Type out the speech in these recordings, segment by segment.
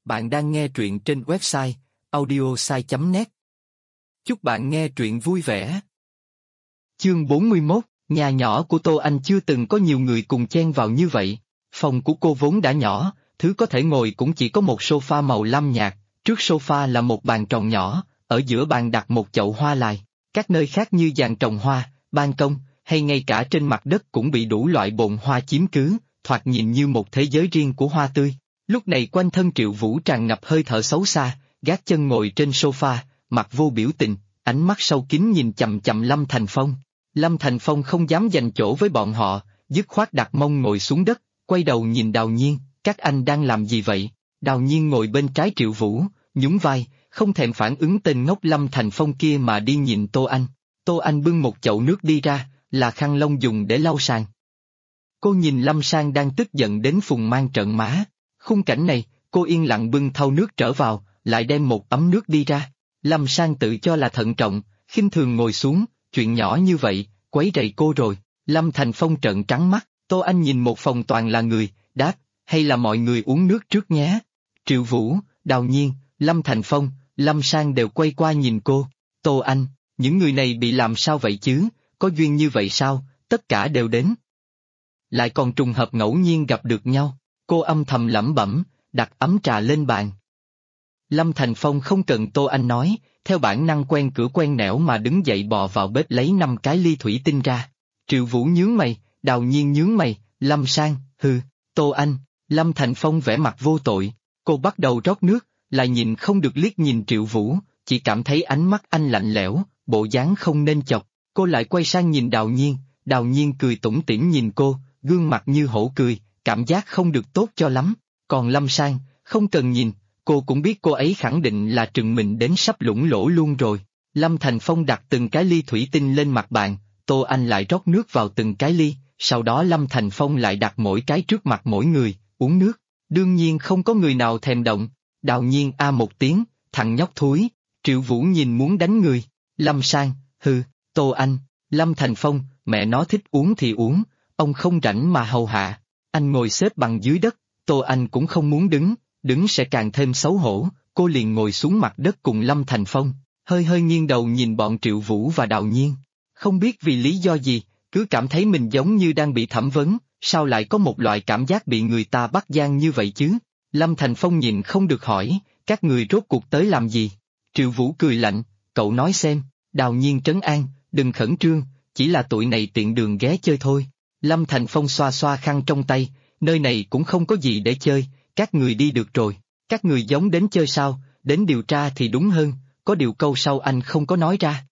Bạn đang nghe truyện trên website audiosai.net. Chúc bạn nghe truyện vui vẻ. Chương 41, nhà nhỏ của Tô Anh chưa từng có nhiều người cùng chen vào như vậy. Phòng của cô vốn đã nhỏ, thứ có thể ngồi cũng chỉ có một sofa màu lam nhạt, trước sofa là một bàn tròn nhỏ, ở giữa bàn đặt một chậu hoa lài. Các nơi khác như giàn trồng hoa, ban công, hay ngay cả trên mặt đất cũng bị đủ loại bồn hoa chiếm cứ, thoạt nhìn như một thế giới riêng của hoa tươi. Lúc này quanh thân Triệu Vũ tràn ngập hơi thở xấu xa, gác chân ngồi trên sofa, mặt vô biểu tình, ánh mắt sâu kín nhìn chằm chằm Lâm Thành Phong. Lâm Thành Phong không dám giành chỗ với bọn họ, dứt khoát đặt mông ngồi xuống đất, quay đầu nhìn Đào Nhiên, các anh đang làm gì vậy? Đào Nhiên ngồi bên trái Triệu Vũ, nhún vai, không thèm phản ứng tên ngốc Lâm Thành Phong kia mà đi nhìn Tô Anh. Tô Anh bưng một chậu nước đi ra, là khăn lông dùng để lau sàn. Cô nhìn Lâm Sang đang tức giận đến phùng mang trợn má. Khung cảnh này, cô yên lặng bưng thau nước trở vào, lại đem một ấm nước đi ra. Lâm Sang tự cho là thận trọng, khinh thường ngồi xuống, chuyện nhỏ như vậy, quấy rầy cô rồi. Lâm Thành Phong trợn trắng mắt, Tô Anh nhìn một phòng toàn là người, đáp, hay là mọi người uống nước trước nhé. Triệu Vũ, Đào Nhiên, Lâm Thành Phong, Lâm Sang đều quay qua nhìn cô. Tô Anh, những người này bị làm sao vậy chứ, có duyên như vậy sao, tất cả đều đến. Lại còn trùng hợp ngẫu nhiên gặp được nhau. Cô âm thầm lẩm bẩm, đặt ấm trà lên bàn. Lâm Thành Phong không cần Tô Anh nói, theo bản năng quen cửa quen nẻo mà đứng dậy bò vào bếp lấy 5 cái ly thủy tinh ra. Triệu Vũ nhướng mày, Đào Nhiên nhướng mày, Lâm Sang, hừ, Tô Anh, Lâm Thành Phong vẻ mặt vô tội. Cô bắt đầu rót nước, lại nhìn không được liếc nhìn Triệu Vũ, chỉ cảm thấy ánh mắt anh lạnh lẽo, bộ dáng không nên chọc. Cô lại quay sang nhìn Đào Nhiên cười tủm tỉm nhìn cô, gương mặt như hổ cười, cảm giác không được tốt cho lắm. Còn Lâm Sang, không cần nhìn, cô cũng biết cô ấy khẳng định là trừng mình đến sắp lủng lỗ luôn rồi. Lâm Thành Phong đặt từng cái ly thủy tinh lên mặt bàn, Tô Anh lại rót nước vào từng cái ly, sau đó Lâm Thành Phong lại đặt mỗi cái trước mặt mỗi người, uống nước. Đương nhiên không có người nào thèm động. Đào Nhiên a một tiếng, thằng nhóc thúi. Triệu Vũ nhìn muốn đánh người. Lâm Sang, hừ, Tô Anh, Lâm Thành Phong, mẹ nó thích uống thì uống, ông không rảnh mà hầu hạ. Anh ngồi xếp bằng dưới đất, Tô Anh cũng không muốn đứng sẽ càng thêm xấu hổ, cô liền ngồi xuống mặt đất cùng Lâm Thành Phong, hơi hơi nghiêng đầu nhìn bọn Triệu Vũ và Đào Nhiên. Không biết vì lý do gì, cứ cảm thấy mình giống như đang bị thẩm vấn, sao lại có một loại cảm giác bị người ta bắt gian như vậy chứ? Lâm Thành Phong nhìn không được hỏi, các người rốt cuộc tới làm gì? Triệu Vũ cười lạnh, cậu nói xem. Đào Nhiên trấn an, đừng khẩn trương, chỉ là tụi này tiện đường ghé chơi thôi. Lâm Thành Phong xoa xoa khăn trong tay, nơi này cũng không có gì để chơi, các người đi được rồi. Các người giống đến chơi sao, đến điều tra thì đúng hơn, có điều câu sau anh không có nói ra.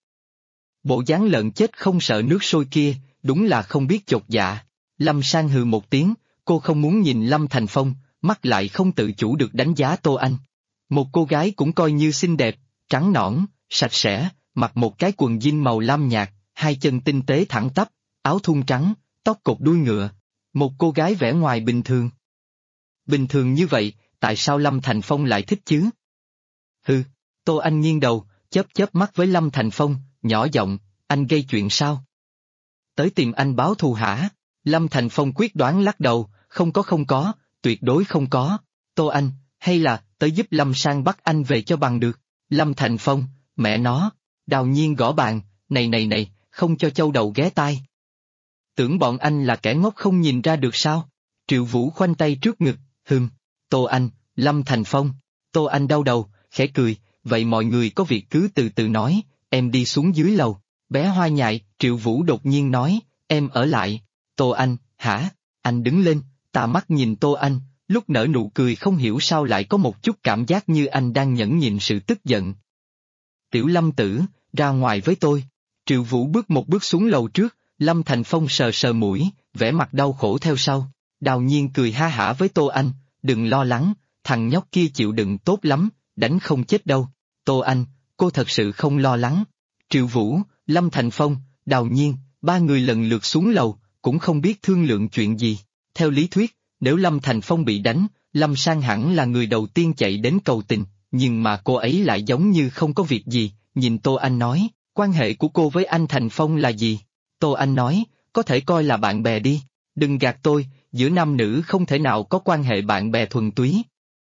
Bộ dáng lợn chết không sợ nước sôi kia, đúng là không biết chột dạ. Lâm Sang hừ một tiếng, cô không muốn nhìn Lâm Thành Phong, mắt lại không tự chủ được đánh giá Tô Anh. Một cô gái cũng coi như xinh đẹp, trắng nõn, sạch sẽ, mặc một cái quần jean màu lam nhạt, hai chân tinh tế thẳng tắp, áo thun trắng, tóc cột đuôi ngựa. Một cô gái vẻ ngoài bình thường. Bình thường như vậy, tại sao Lâm Thành Phong lại thích chứ? Hừ, Tô Anh nghiêng đầu, chớp mắt với Lâm Thành Phong, nhỏ giọng, anh gây chuyện sao? Tới tìm anh báo thù hả? Lâm Thành Phong quyết đoán lắc đầu, không có, tuyệt đối không có. Tô Anh, hay là, tới giúp Lâm Sang bắt anh về cho bằng được. Lâm Thành Phong, mẹ nó. Đào Nhiên gõ bàn, này, không cho châu đầu ghé tai. Tưởng bọn anh là kẻ ngốc không nhìn ra được sao? Triệu Vũ khoanh tay trước ngực, Tô Anh, Lâm Thành Phong. Tô Anh đau đầu, khẽ cười, vậy mọi người có việc cứ từ từ nói, em đi xuống dưới lầu. Bé Hoa nhại, Triệu Vũ đột nhiên nói, em ở lại. Tô Anh, hả? Anh đứng lên, tà mắt nhìn Tô Anh, lúc nở nụ cười không hiểu sao lại có một chút cảm giác như anh đang nhẫn nhịn sự tức giận. Tiểu Lâm tử, ra ngoài với tôi. Triệu Vũ bước một bước xuống lầu trước, Lâm Thành Phong sờ sờ mũi, vẻ mặt đau khổ theo sau. Đào Nhiên cười ha hả với Tô Anh, đừng lo lắng, thằng nhóc kia chịu đựng tốt lắm, đánh không chết đâu. Tô Anh, cô thật sự không lo lắng. Triệu Vũ, Lâm Thành Phong, Đào Nhiên, ba người lần lượt xuống lầu, cũng không biết thương lượng chuyện gì. Theo lý thuyết, nếu Lâm Thành Phong bị đánh, Lâm Sang hẳn là người đầu tiên chạy đến cầu tình, nhưng mà cô ấy lại giống như không có việc gì, nhìn Tô Anh nói, quan hệ của cô với anh Thành Phong là gì? Tô Anh nói, có thể coi là bạn bè đi, đừng gạt tôi, giữa nam nữ không thể nào có quan hệ bạn bè thuần túy.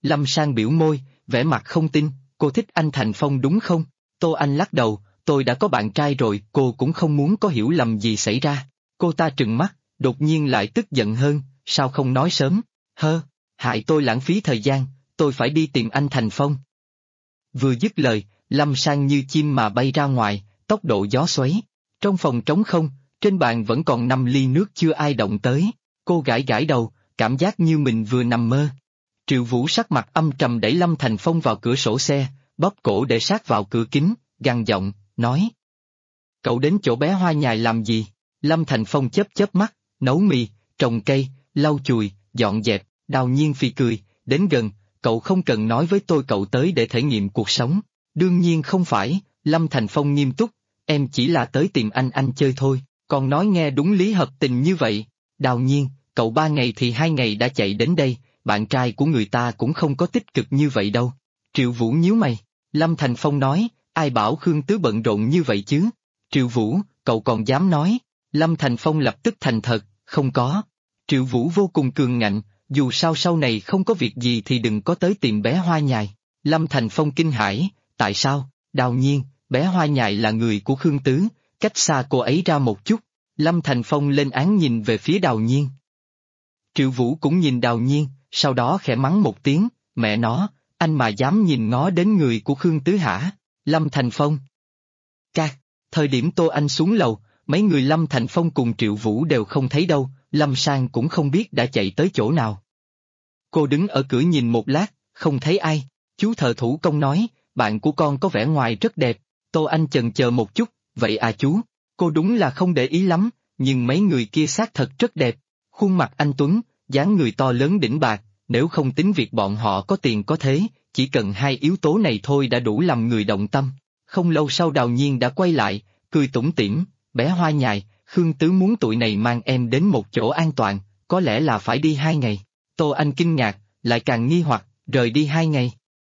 Lâm Sang biểu môi, vẻ mặt không tin, cô thích anh Thành Phong đúng không? Tô Anh lắc đầu, tôi đã có bạn trai rồi, cô cũng không muốn có hiểu lầm gì xảy ra. Cô ta trừng mắt, đột nhiên lại tức giận hơn, sao không nói sớm? Hại tôi lãng phí thời gian, tôi phải đi tìm anh Thành Phong. Vừa dứt lời, Lâm Sang như chim mà bay ra ngoài, tốc độ gió xoáy. Trong phòng trống không, trên bàn vẫn còn 5 ly nước chưa ai động tới. Cô gãi gãi đầu, cảm giác như mình vừa nằm mơ. Triệu Vũ sắc mặt âm trầm đẩy Lâm Thành Phong vào cửa sổ xe, bóp cổ để sát vào cửa kính, gằn giọng, nói. Cậu đến chỗ bé Hoa Nhài làm gì? Lâm Thành Phong chớp chớp mắt, nấu mì, trồng cây, lau chùi, dọn dẹp. Đào Nhiên phì cười, đến gần, cậu không cần nói với tôi cậu tới để thể nghiệm cuộc sống. Đương nhiên không phải, Lâm Thành Phong nghiêm túc, em chỉ là tới tìm anh chơi thôi, còn nói nghe đúng lý hợp tình như vậy. Đào Nhiên, cậu 3 ngày thì 2 ngày đã chạy đến đây, bạn trai của người ta cũng không có tích cực như vậy đâu. Triệu Vũ nhíu mày, Lâm Thành Phong nói, ai bảo Khương Tứ bận rộn như vậy chứ? Triệu Vũ, cậu còn dám nói? Lâm Thành Phong lập tức thành thật, không có. Triệu Vũ vô cùng cường ngạnh, dù sao sau này không có việc gì thì đừng có tới tìm bé Hoa Nhài. Lâm Thành Phong kinh hãi, tại sao? Đào Nhiên, bé Hoa Nhài là người của Khương Tứ, cách xa cô ấy ra một chút. Lâm Thành Phong lên án nhìn về phía Đào Nhiên. Triệu Vũ cũng nhìn Đào Nhiên, sau đó khẽ mắng một tiếng, mẹ nó, anh mà dám nhìn ngó đến người của Khương Tứ hả? Lâm Thành Phong. Thời điểm Tô Anh xuống lầu, mấy người Lâm Thành Phong cùng Triệu Vũ đều không thấy đâu, Lâm Sang cũng không biết đã chạy tới chỗ nào. Cô đứng ở cửa nhìn một lát, không thấy ai. Chú thợ thủ công nói, bạn của con có vẻ ngoài rất đẹp. Tô Anh chần chờ một chút, vậy à chú? Cô đúng là không để ý lắm, nhưng mấy người kia xác thật rất đẹp. Khuôn mặt anh tuấn, dáng người to lớn đỉnh bạc, nếu không tính việc bọn họ có tiền có thế, chỉ cần 2 yếu tố này thôi đã đủ làm người động tâm. Không lâu sau Đào Nhiên đã quay lại, cười tủm tỉm, bé Hoa Nhài, Khương Tứ muốn tụi này mang em đến một chỗ an toàn, có lẽ là phải đi 2 ngày. Tô Anh kinh ngạc, lại càng nghi hoặc, rời đi 2 ngày.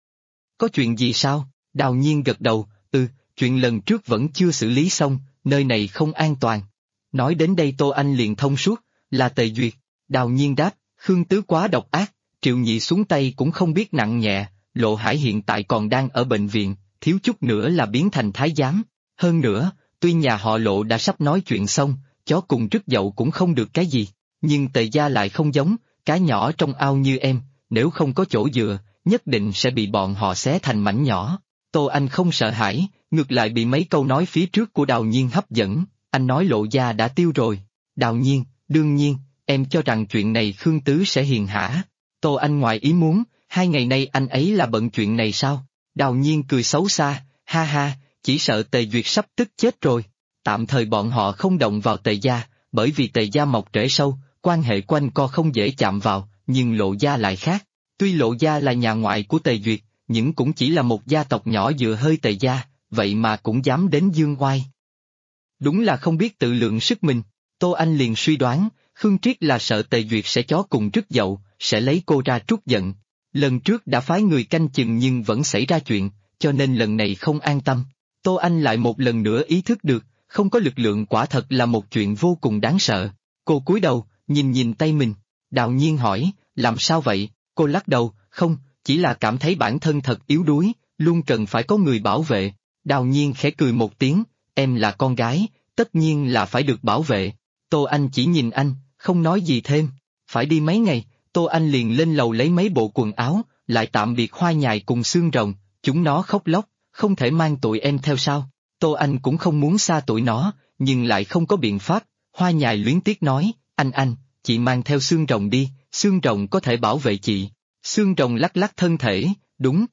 Có chuyện gì sao? Đào Nhiên gật đầu, chuyện lần trước vẫn chưa xử lý xong, nơi này không an toàn. Nói đến đây Tô Anh liền thông suốt, là Tề Duyệt. Đào Nhiên đáp, Khương Tứ quá độc ác, Triệu Nhị xuống tay cũng không biết nặng nhẹ, Lộ Hải hiện tại còn đang ở bệnh viện, thiếu chút nữa là biến thành thái giám. Hơn nữa, tuy nhà họ Lộ đã sắp nói chuyện xong, chó cùng rứt dậu cũng không được cái gì, nhưng Tề gia lại không giống, cá nhỏ trong ao như em, nếu không có chỗ dựa, nhất định sẽ bị bọn họ xé thành mảnh nhỏ. Tô Anh không sợ hãi, ngược lại bị mấy câu nói phía trước của Đào Nhiên hấp dẫn, anh nói Lộ gia đã tiêu rồi. Đào Nhiên, đương nhiên, em cho rằng chuyện này Khương Tứ sẽ hiền hả? Tô Anh ngoài ý muốn, 2 ngày nay anh ấy là bận chuyện này sao? Đào Nhiên cười xấu xa, ha ha, chỉ sợ Tề Duyệt sắp tức chết rồi. Tạm thời bọn họ không động vào Tề gia, bởi vì Tề gia mọc rễ sâu, quan hệ quanh co không dễ chạm vào, nhưng Lộ gia lại khác. Tuy Lộ gia là nhà ngoại của Tề Duyệt, nhưng cũng chỉ là một gia tộc nhỏ dựa hơi Tề gia, vậy mà cũng dám đến dương oai. Đúng là không biết tự lượng sức mình. Tô Anh liền suy đoán, Khương Triết là sợ Tề Duyệt sẽ chó cùng rứt dậu, sẽ lấy cô ra trút giận. Lần trước đã phái người canh chừng nhưng vẫn xảy ra chuyện, cho nên lần này không an tâm. Tô Anh lại một lần nữa ý thức được, không có lực lượng quả thật là một chuyện vô cùng đáng sợ. Cô cúi đầu, nhìn tay mình. Đào Nhiên hỏi, làm sao vậy? Cô lắc đầu, không, chỉ là cảm thấy bản thân thật yếu đuối, luôn cần phải có người bảo vệ. Đào Nhiên khẽ cười một tiếng, em là con gái, tất nhiên là phải được bảo vệ. Tô Anh chỉ nhìn anh, không nói gì thêm. Phải đi mấy ngày, Tô Anh liền lên lầu lấy mấy bộ quần áo, lại tạm biệt Hoa Nhài cùng Xương Rồng, chúng nó khóc lóc, không thể mang tụi em theo sao? Tô Anh cũng không muốn xa tụi nó, nhưng lại không có biện pháp. Hoa Nhài luyến tiếc nói, anh, chị mang theo Xương Rồng đi, Xương Rồng có thể bảo vệ chị. Xương Rồng lắc lắc thân thể, đúng.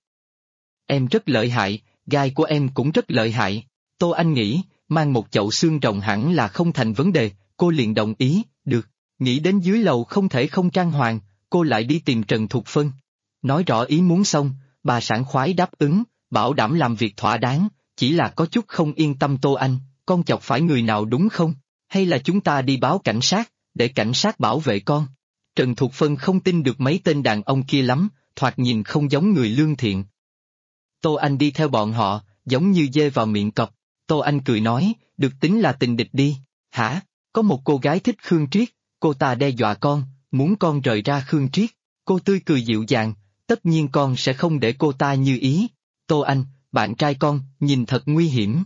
Em rất lợi hại, gai của em cũng rất lợi hại. Tô Anh nghĩ, mang một chậu xương rồng hẳn là không thành vấn đề, cô liền đồng ý, được. Nghĩ đến dưới lầu không thể không trang hoàng, cô lại đi tìm Trần Thục Phân. Nói rõ ý muốn xong, bà sảng khoái đáp ứng, bảo đảm làm việc thỏa đáng, chỉ là có chút không yên tâm. Tô Anh, con chọc phải người nào đúng không? Hay là chúng ta đi báo cảnh sát, để cảnh sát bảo vệ con? Trần Thục Phân không tin được mấy tên đàn ông kia lắm, thoạt nhìn không giống người lương thiện. Tô Anh đi theo bọn họ, giống như dê vào miệng cọp. Tô Anh cười nói, được tính là tình địch đi. Hả? Có một cô gái thích Khương Triết, cô ta đe dọa con, muốn con rời ra Khương Triết. Cô tươi cười dịu dàng, tất nhiên con sẽ không để cô ta như ý. Tô Anh, bạn trai con, nhìn thật nguy hiểm.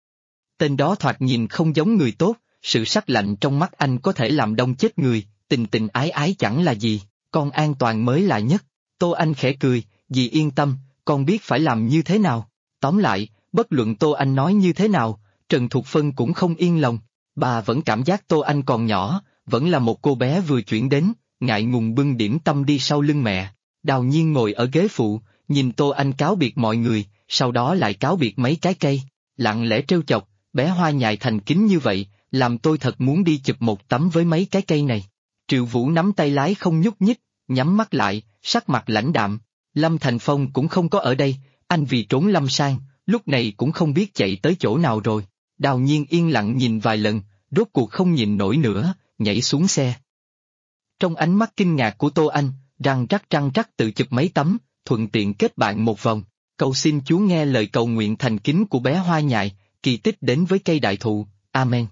Tên đó thoạt nhìn không giống người tốt, sự sắc lạnh trong mắt anh có thể làm đông chết người, tình tình ái ái chẳng là gì, con an toàn mới là nhất. Tô Anh khẽ cười, dì yên tâm, con biết phải làm như thế nào. Tóm lại, bất luận Tô Anh nói như thế nào, Trần Thục Phân cũng không yên lòng. Bà vẫn cảm giác Tô Anh còn nhỏ, vẫn là một cô bé vừa chuyển đến, ngại ngùng bưng điểm tâm đi sau lưng mẹ. Đào Nhiên ngồi ở ghế phụ, nhìn Tô Anh cáo biệt mọi người, sau đó lại cáo biệt mấy cái cây, lặng lẽ trêu chọc, bé Hoa Nhài thành kính như vậy, làm tôi thật muốn đi chụp một tấm với mấy cái cây này. Triệu Vũ nắm tay lái không nhúc nhích, nhắm mắt lại, sắc mặt lãnh đạm. Lâm Thành Phong cũng không có ở đây, anh vì trốn Lâm Sang, lúc này cũng không biết chạy tới chỗ nào rồi. Đào Nhiên yên lặng nhìn vài lần, rốt cuộc không nhìn nổi nữa, nhảy xuống xe. Trong ánh mắt kinh ngạc của Tô Anh, răng rắc tự chụp mấy tấm, thuận tiện kết bạn một vòng. Cầu xin Chúa nghe lời cầu nguyện thành kính của bé Hoa Nhài, kỳ tích đến với cây đại thụ, Amen.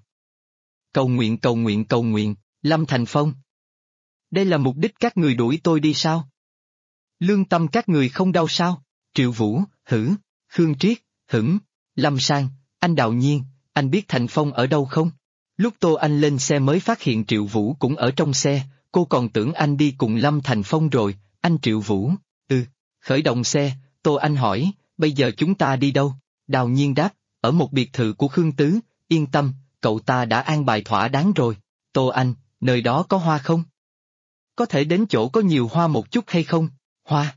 Cầu nguyện, Lâm Thành Phong. Đây là mục đích các người đuổi tôi đi sao? Lương tâm các người không đau sao? Triệu Vũ, hử, Khương Triết, hửng, Lâm Sang, anh Đào Nhiên, anh biết Thành Phong ở đâu không? Lúc Tô Anh lên xe mới phát hiện Triệu Vũ cũng ở trong xe, cô còn tưởng anh đi cùng Lâm Thành Phong rồi, anh Triệu Vũ, khởi động xe, Tô Anh hỏi, bây giờ chúng ta đi đâu? Đào Nhiên đáp, ở một biệt thự của Khương Tứ, yên tâm, cậu ta đã an bài thỏa đáng rồi. Tô Anh, nơi đó có hoa không? Có thể đến chỗ có nhiều hoa một chút hay không? Hoa?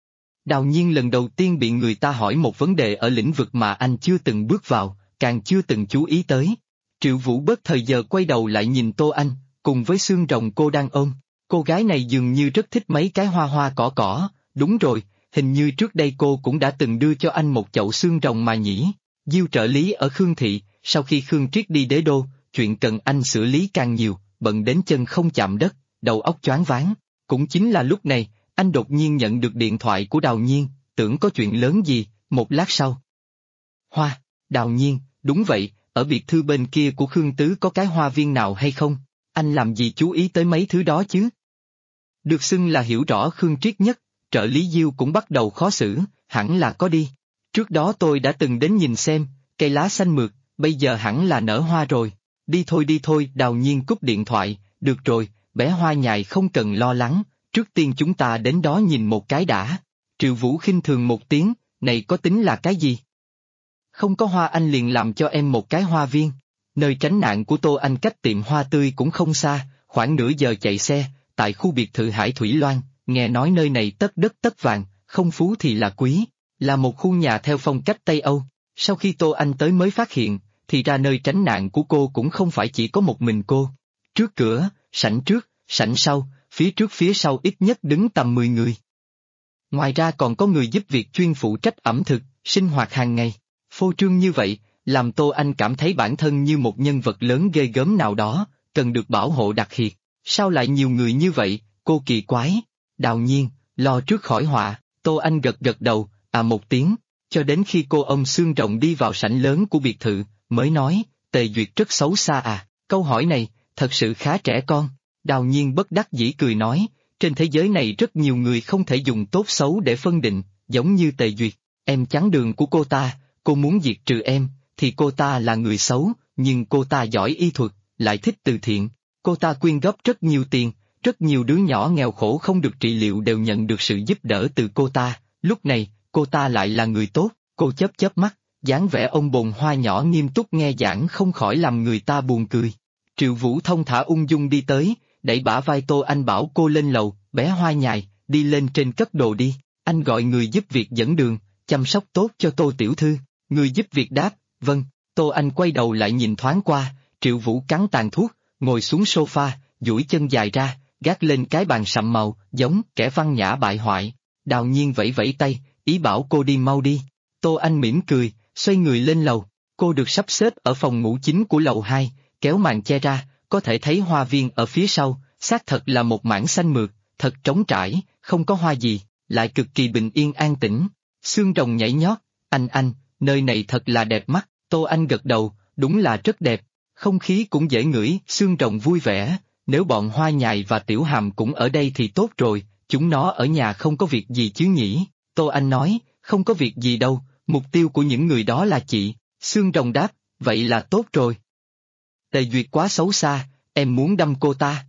Đào Nhiên lần đầu tiên bị người ta hỏi một vấn đề ở lĩnh vực mà anh chưa từng bước vào, càng chưa từng chú ý tới. Triệu Vũ bớt thời giờ quay đầu lại nhìn Tô Anh, cùng với xương rồng cô đang ôm. Cô gái này dường như rất thích mấy cái hoa cỏ, đúng rồi, hình như trước đây cô cũng đã từng đưa cho anh một chậu xương rồng mà nhỉ. Diêu trợ lý ở Khương Thị, sau khi Khương Triết đi đế đô, chuyện cần anh xử lý càng nhiều, bận đến chân không chạm đất, đầu óc choáng váng. Cũng chính là lúc này, anh đột nhiên nhận được điện thoại của Đào Nhiên, tưởng có chuyện lớn gì, một lát sau. Hoa, Đào Nhiên, đúng vậy, ở biệt thư bên kia của Khương Tứ có cái hoa viên nào hay không? Anh làm gì chú ý tới mấy thứ đó chứ? Được xưng là hiểu rõ Khương Triết nhất, trợ lý Diêu cũng bắt đầu khó xử, hẳn là có đi. Trước đó tôi đã từng đến nhìn xem, cây lá xanh mượt, bây giờ hẳn là nở hoa rồi. Đi thôi, Đào Nhiên cúp điện thoại, được rồi, bé Hoa Nhài không cần lo lắng, trước tiên chúng ta đến đó nhìn một cái đã. Triệu Vũ khinh thường một tiếng, này có tính là cái gì? Không có hoa anh liền làm cho em một cái hoa viên. Nơi tránh nạn của Tô Anh cách tiệm hoa tươi cũng không xa, khoảng nửa giờ chạy xe, tại khu biệt thự Hải Thủy Loan, nghe nói nơi này tất đất tất vàng, không phú thì là quý, là một khu nhà theo phong cách Tây Âu. Sau khi Tô Anh tới mới phát hiện, thì ra nơi tránh nạn của cô cũng không phải chỉ có một mình cô. Trước cửa, sảnh trước, sảnh sau, phía trước phía sau ít nhất đứng tầm 10 người. Ngoài ra còn có người giúp việc chuyên phụ trách ẩm thực, sinh hoạt hàng ngày. Phô trương như vậy, làm Tô Anh cảm thấy bản thân như một nhân vật lớn ghê gớm nào đó, cần được bảo hộ đặc biệt. Sao lại nhiều người như vậy, cô kỳ quái. Đào Nhiên, lo trước khỏi họa, Tô Anh gật đầu, một tiếng, cho đến khi cô ôm xương rồng đi vào sảnh lớn của biệt thự, mới nói, Tề Duyệt rất xấu xa à, câu hỏi này, thật sự khá trẻ con. Đào Nhiên bất đắc dĩ cười nói, trên thế giới này rất nhiều người không thể dùng tốt xấu để phân định, giống như Tề Duyệt, em chắn đường của cô ta, cô muốn diệt trừ em, thì cô ta là người xấu, nhưng cô ta giỏi y thuật, lại thích từ thiện, cô ta quyên góp rất nhiều tiền, rất nhiều đứa nhỏ nghèo khổ không được trị liệu đều nhận được sự giúp đỡ từ cô ta, lúc này, cô ta lại là người tốt, cô chớp mắt, dáng vẻ ông bồn hoa nhỏ nghiêm túc nghe giảng không khỏi làm người ta buồn cười. Triệu Vũ thông thả ung dung đi tới, đẩy bả vai Tô Anh bảo cô lên lầu, bé Hoa Nhài, đi lên trên cất đồ đi, anh gọi người giúp việc dẫn đường, chăm sóc tốt cho Tô tiểu thư, người giúp việc đáp, vâng, Tô Anh quay đầu lại nhìn thoáng qua, Triệu Vũ cắn tàn thuốc, ngồi xuống sofa, duỗi chân dài ra, gác lên cái bàn sậm màu, giống kẻ văn nhã bại hoại. Đào Nhiên vẫy vẫy tay, ý bảo cô đi mau đi. Tô Anh mỉm cười, xoay người lên lầu, cô được sắp xếp ở phòng ngủ chính của lầu 2, kéo màn che ra, có thể thấy hoa viên ở phía sau, xác thật là một mảng xanh mượt, thật trống trải, không có hoa gì, lại cực kỳ bình yên an tĩnh. Xương rồng nhảy nhót, anh, nơi này thật là đẹp mắt, Tô Anh gật đầu, đúng là rất đẹp, không khí cũng dễ ngửi, xương rồng vui vẻ, nếu bọn Hoa Nhài và Tiểu Hàm cũng ở đây thì tốt rồi, chúng nó ở nhà không có việc gì chứ nhỉ? Tô Anh nói, không có việc gì đâu, mục tiêu của những người đó là chị. Xương Rồng đáp, vậy là tốt rồi. Tề Duyệt quá xấu xa, em muốn đâm cô ta.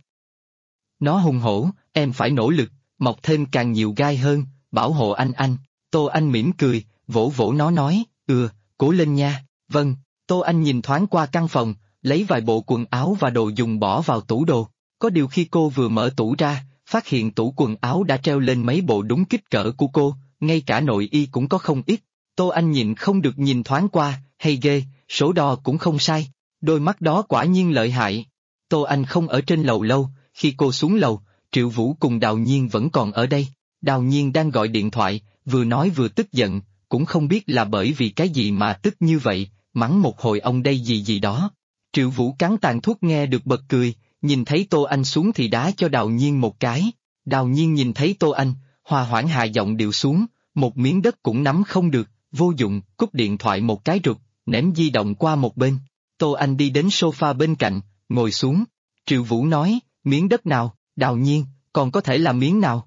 Nó hùng hổ, em phải nỗ lực, mọc thêm càng nhiều gai hơn, bảo hộ anh. Tô Anh mỉm cười, vỗ vỗ nó nói, cố lên nha, vâng. Tô Anh nhìn thoáng qua căn phòng, lấy vài bộ quần áo và đồ dùng bỏ vào tủ đồ. Có điều khi cô vừa mở tủ ra, phát hiện tủ quần áo đã treo lên mấy bộ đúng kích cỡ của cô, ngay cả nội y cũng có không ít. Tô Anh nhìn không được nhìn thoáng qua, hay ghê, số đo cũng không sai, đôi mắt đó quả nhiên lợi hại. Tô Anh không ở trên lầu lâu, khi cô xuống lầu, Triệu Vũ cùng Đào Nhiên vẫn còn ở đây. Đào Nhiên đang gọi điện thoại, vừa nói vừa tức giận, cũng không biết là bởi vì cái gì mà tức như vậy, mắng một hồi ông đây gì đó. Triệu Vũ cắn tàn thuốc nghe được bật cười, nhìn thấy Tô Anh xuống thì đá cho Đào Nhiên một cái. Đào Nhiên nhìn thấy Tô Anh, hòa hoãn hạ giọng điệu xuống, một miếng đất cũng nắm không được, vô dụng, cúp điện thoại một cái rụt, ném di động qua một bên. Tô Anh đi đến sofa bên cạnh, ngồi xuống. Triệu Vũ nói, miếng đất nào? Đào Nhiên, còn có thể là miếng nào?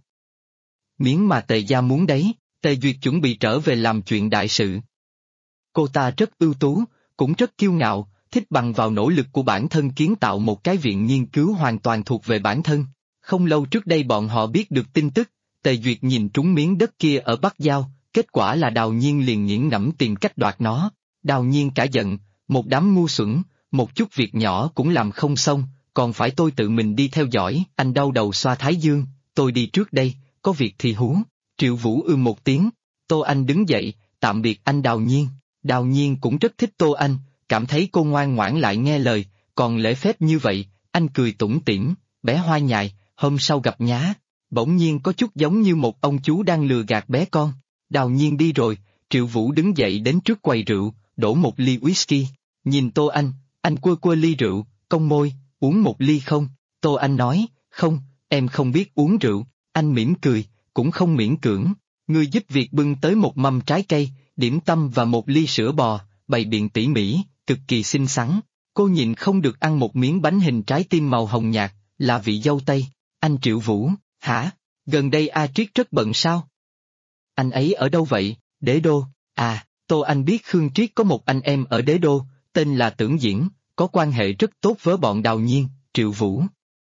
Miếng mà Tề gia muốn đấy. Tề Duyệt chuẩn bị trở về làm chuyện đại sự. Cô ta rất ưu tú, cũng rất kiêu ngạo, thích bằng vào nỗ lực của bản thân kiến tạo một cái viện nghiên cứu hoàn toàn thuộc về bản thân. Không lâu trước đây bọn họ biết được tin tức, Tề Duyệt nhìn trúng miếng đất kia ở Bắc Giao, kết quả là Đào Nhiên liền nghiến ngẫm tìm cách đoạt nó. Đào Nhiên cả giận, một đám ngu xuẩn, một chút việc nhỏ cũng làm không xong, còn phải tôi tự mình đi theo dõi. Anh đau đầu xoa thái dương, tôi đi trước đây, có việc thì hú. Triệu Vũ một tiếng, Tô Anh đứng dậy, tạm biệt anh Đào Nhiên. Đào Nhiên cũng rất thích Tô Anh, cảm thấy cô ngoan ngoãn lại nghe lời, còn lễ phép như vậy, anh cười tủm tỉm, bé hoa nhài, hôm sau gặp nhá. Bỗng nhiên có chút giống như một ông chú đang lừa gạt bé con. Đào Nhiên đi rồi, Triệu Vũ đứng dậy đến trước quầy rượu, đổ một ly whisky, nhìn Tô anh quơ ly rượu, cong môi, uống một ly không? Tô Anh nói, không, em không biết uống rượu. Anh mỉm cười, cũng không miễn cưỡng. Người giúp việc bưng tới một mâm trái cây, điểm tâm và một ly sữa bò, bày biện tỉ mỉ, cực kỳ xinh xắn. Cô nhịn không được ăn một miếng bánh hình trái tim màu hồng nhạt, là vị dâu tây. Anh Triệu Vũ, hả? Gần đây A Triết rất bận sao? Anh ấy ở đâu vậy? Đế Đô. À, Tô Anh biết Khương Triết có một anh em ở Đế Đô, tên là Tưởng Diễn, có quan hệ rất tốt với bọn Đào Nhiên, Triệu Vũ.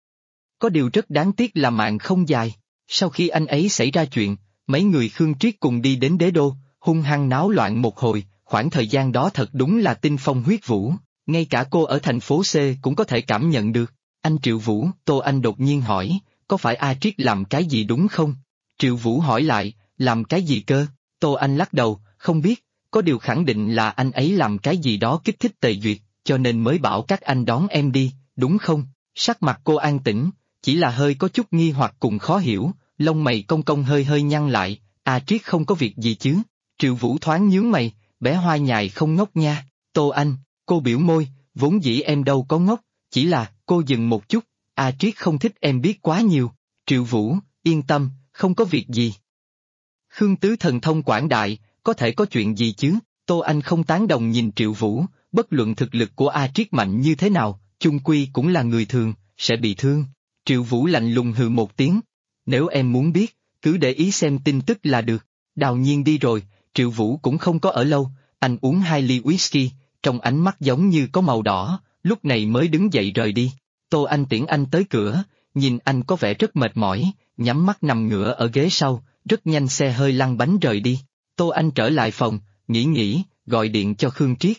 Có điều rất đáng tiếc là mạng không dài. Sau khi anh ấy xảy ra chuyện, mấy người Khương Triết cùng đi đến Đế Đô, hung hăng náo loạn một hồi, khoảng thời gian đó thật đúng là tinh phong huyết vũ, ngay cả cô ở thành phố C cũng có thể cảm nhận được. Anh Triệu Vũ, Tô Anh đột nhiên hỏi, có phải A Triết làm cái gì đúng không? Triệu Vũ hỏi lại, làm cái gì cơ? Tô Anh lắc đầu, không biết, có điều khẳng định là anh ấy làm cái gì đó kích thích Tề Duyệt, cho nên mới bảo các anh đón em đi, đúng không? Sắc mặt cô an tĩnh, chỉ là hơi có chút nghi hoặc cùng khó hiểu, lông mày cong cong hơi nhăn lại. A Triết không có việc gì chứ? Triệu Vũ thoáng nhướng mày, bé hoa nhài không ngốc nha. Tô Anh, cô biểu môi, vốn dĩ em đâu có ngốc, chỉ là, cô dừng một chút, A Triết không thích em biết quá nhiều. Triệu Vũ, yên tâm, không có việc gì. Khương Tứ thần thông quảng đại, có thể có chuyện gì chứ? Tô Anh không tán đồng nhìn Triệu Vũ, bất luận thực lực của A Triết mạnh như thế nào, chung quy cũng là người thường, sẽ bị thương. Triệu Vũ lạnh lùng hừ một tiếng. Nếu em muốn biết, cứ để ý xem tin tức là được. Đào Nhiên đi rồi, Triệu Vũ cũng không có ở lâu, anh uống 2 ly whisky, trong ánh mắt giống như có màu đỏ, lúc này mới đứng dậy rời đi. Tô Anh tiễn anh tới cửa, nhìn anh có vẻ rất mệt mỏi, nhắm mắt nằm ngửa ở ghế sau, rất nhanh xe hơi lăn bánh rời đi. Tô Anh trở lại phòng, nghĩ, gọi điện cho Khương Triết.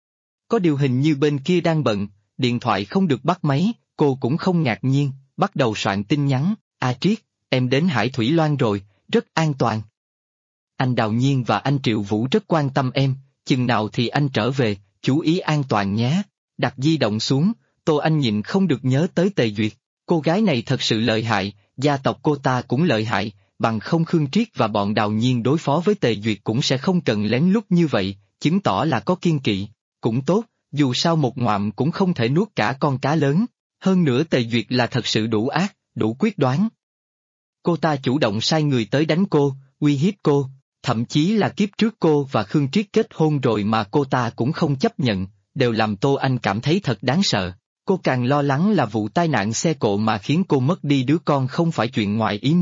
Có điều hình như bên kia đang bận, điện thoại không được bắt máy, cô cũng không ngạc nhiên, bắt đầu soạn tin nhắn. A Triết, em đến Hải Thủy Loan rồi, rất an toàn. Anh Đào Nhiên và anh Triệu Vũ rất quan tâm em, chừng nào thì anh trở về, chú ý an toàn nhé. Đặt di động xuống, Tô Anh nhịn không được nhớ tới Tề Duyệt, cô gái này thật sự lợi hại, gia tộc cô ta cũng lợi hại, bằng không Khương Triết và bọn Đào Nhiên đối phó với Tề Duyệt cũng sẽ không cần lén lút như vậy, chứng tỏ là có kiên kỵ. Cũng tốt, dù sao một ngoạm cũng không thể nuốt cả con cá lớn, hơn nữa Tề Duyệt là thật sự đủ ác, đủ quyết đoán. Cô ta chủ động sai người tới đánh cô, uy hiếp cô, thậm chí là kiếp trước cô và Khương Triết kết hôn rồi mà cô ta cũng không chấp nhận, đều làm Tô Anh cảm thấy thật đáng sợ. Cô càng lo lắng là vụ tai nạn xe cộ mà khiến cô mất đi đứa con không phải chuyện ngoài ý muốn,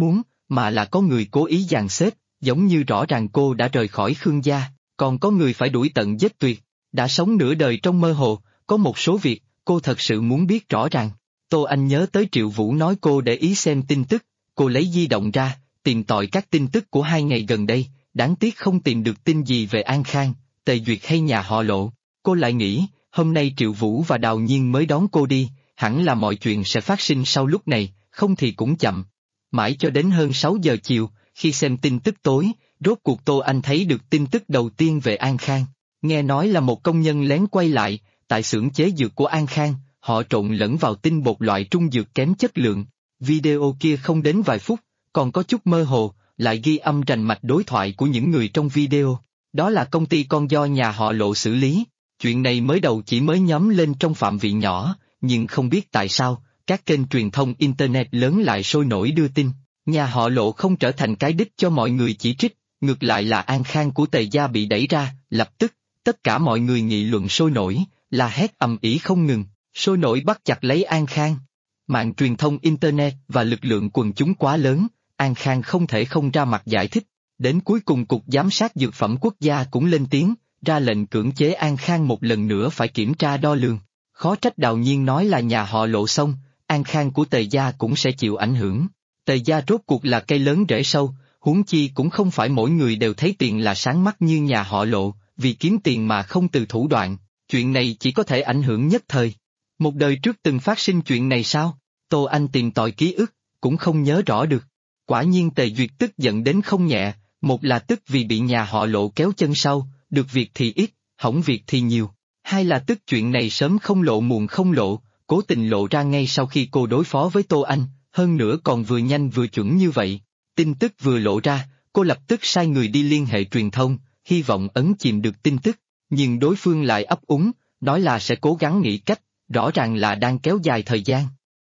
mà là có người cố ý dàn xếp, giống như rõ ràng cô đã rời khỏi Khương gia, còn có người phải đuổi tận giết tuyệt. Đã sống nửa đời trong mơ hồ, có một số việc, cô thật sự muốn biết rõ ràng. Tô Anh nhớ tới Triệu Vũ nói cô để ý xem tin tức, cô lấy di động ra, tìm tòi các tin tức của 2 ngày gần đây, đáng tiếc không tìm được tin gì về An Khang, Tề Duyệt hay nhà họ Lộ. Cô lại nghĩ, hôm nay Triệu Vũ và Đào Nhiên mới đón cô đi, hẳn là mọi chuyện sẽ phát sinh sau lúc này, không thì cũng chậm. Mãi cho đến hơn 6 giờ chiều, khi xem tin tức tối, rốt cuộc Tô Anh thấy được tin tức đầu tiên về An Khang. Nghe nói là một công nhân lén quay lại, tại xưởng chế dược của An Khang, họ trộn lẫn vào tinh bột loại trung dược kém chất lượng. Video kia không đến vài phút, còn có chút mơ hồ, lại ghi âm rành mạch đối thoại của những người trong video. Đó là công ty con do nhà họ Lộ xử lý. Chuyện này mới đầu chỉ mới nhóm lên trong phạm vi nhỏ, nhưng không biết tại sao, các kênh truyền thông Internet lớn lại sôi nổi đưa tin. Nhà họ Lộ không trở thành cái đích cho mọi người chỉ trích, ngược lại là An Khang của Tề gia bị đẩy ra, lập tức, tất cả mọi người nghị luận sôi nổi, la hét ầm ĩ không ngừng, sôi nổi bắt chặt lấy An Khang. Mạng truyền thông Internet và lực lượng quần chúng quá lớn, An Khang không thể không ra mặt giải thích. Đến cuối cùng Cục Giám sát Dược phẩm Quốc gia cũng lên tiếng, ra lệnh cưỡng chế An Khang một lần nữa phải kiểm tra đo lường. Khó trách Đào Nhiên nói là nhà họ Lộ xong, An Khang của Tề gia cũng sẽ chịu ảnh hưởng. Tề gia rốt cuộc là cây lớn rễ sâu, huống chi cũng không phải mỗi người đều thấy tiền là sáng mắt như nhà họ Lộ, vì kiếm tiền mà không từ thủ đoạn, chuyện này chỉ có thể ảnh hưởng nhất thời. Một đời trước từng phát sinh chuyện này sao? Tô Anh tìm tòi ký ức, cũng không nhớ rõ được. Quả nhiên Tề Duyệt tức giận đến không nhẹ, một là tức vì bị nhà họ Lộ kéo chân sau, được việc thì ít, hỏng việc thì nhiều. Hai là tức chuyện này sớm không lộ muộn không lộ, cố tình lộ ra ngay sau khi cô đối phó với Tô Anh, hơn nữa còn vừa nhanh vừa chuẩn như vậy. Tin tức vừa lộ ra, cô lập tức sai người đi liên hệ truyền thông, hy vọng ấn chìm được tin tức, nhưng đối phương lại ấp úng, nói là sẽ cố gắng nghĩ cách, rõ ràng là đang kéo dài thời gian.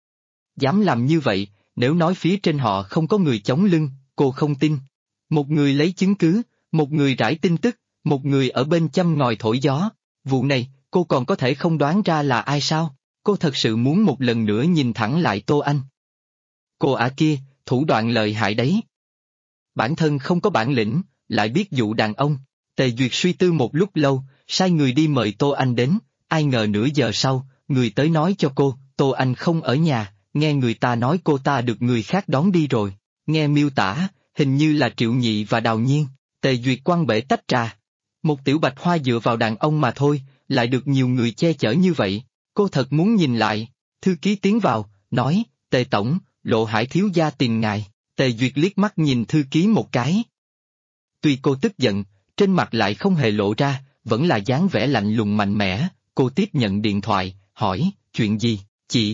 Dám làm như vậy, nếu nói phía trên họ không có người chống lưng, cô không tin. Một người lấy chứng cứ, một người rải tin tức, một người ở bên châm ngòi thổi gió. Vụ này, cô còn có thể không đoán ra là ai sao? Cô thật sự muốn một lần nữa nhìn thẳng lại Tô Anh. Cô ả kia, thủ đoạn lợi hại đấy. Bản thân không có bản lĩnh, lại biết dụ đàn ông. Tề Duyệt suy tư một lúc lâu, sai người đi mời Tô Anh đến, ai ngờ nửa giờ sau, người tới nói cho cô, Tô Anh không ở nhà, nghe người ta nói cô ta được người khác đón đi rồi. Nghe miêu tả, hình như là Triệu Nhị và Đào Nhiên. Tề Duyệt quăng bể tách trà. Một tiểu bạch hoa dựa vào đàn ông mà thôi, lại được nhiều người che chở như vậy. Cô thật muốn nhìn lại. Thư ký tiến vào, nói, Tề Tổng, Lộ Hải thiếu gia tìm ngài. Tề Duyệt liếc mắt nhìn thư ký một cái. Tuy cô tức giận, trên mặt lại không hề lộ ra, vẫn là dáng vẻ lạnh lùng mạnh mẽ. Cô tiếp nhận điện thoại, hỏi, chuyện gì, chị.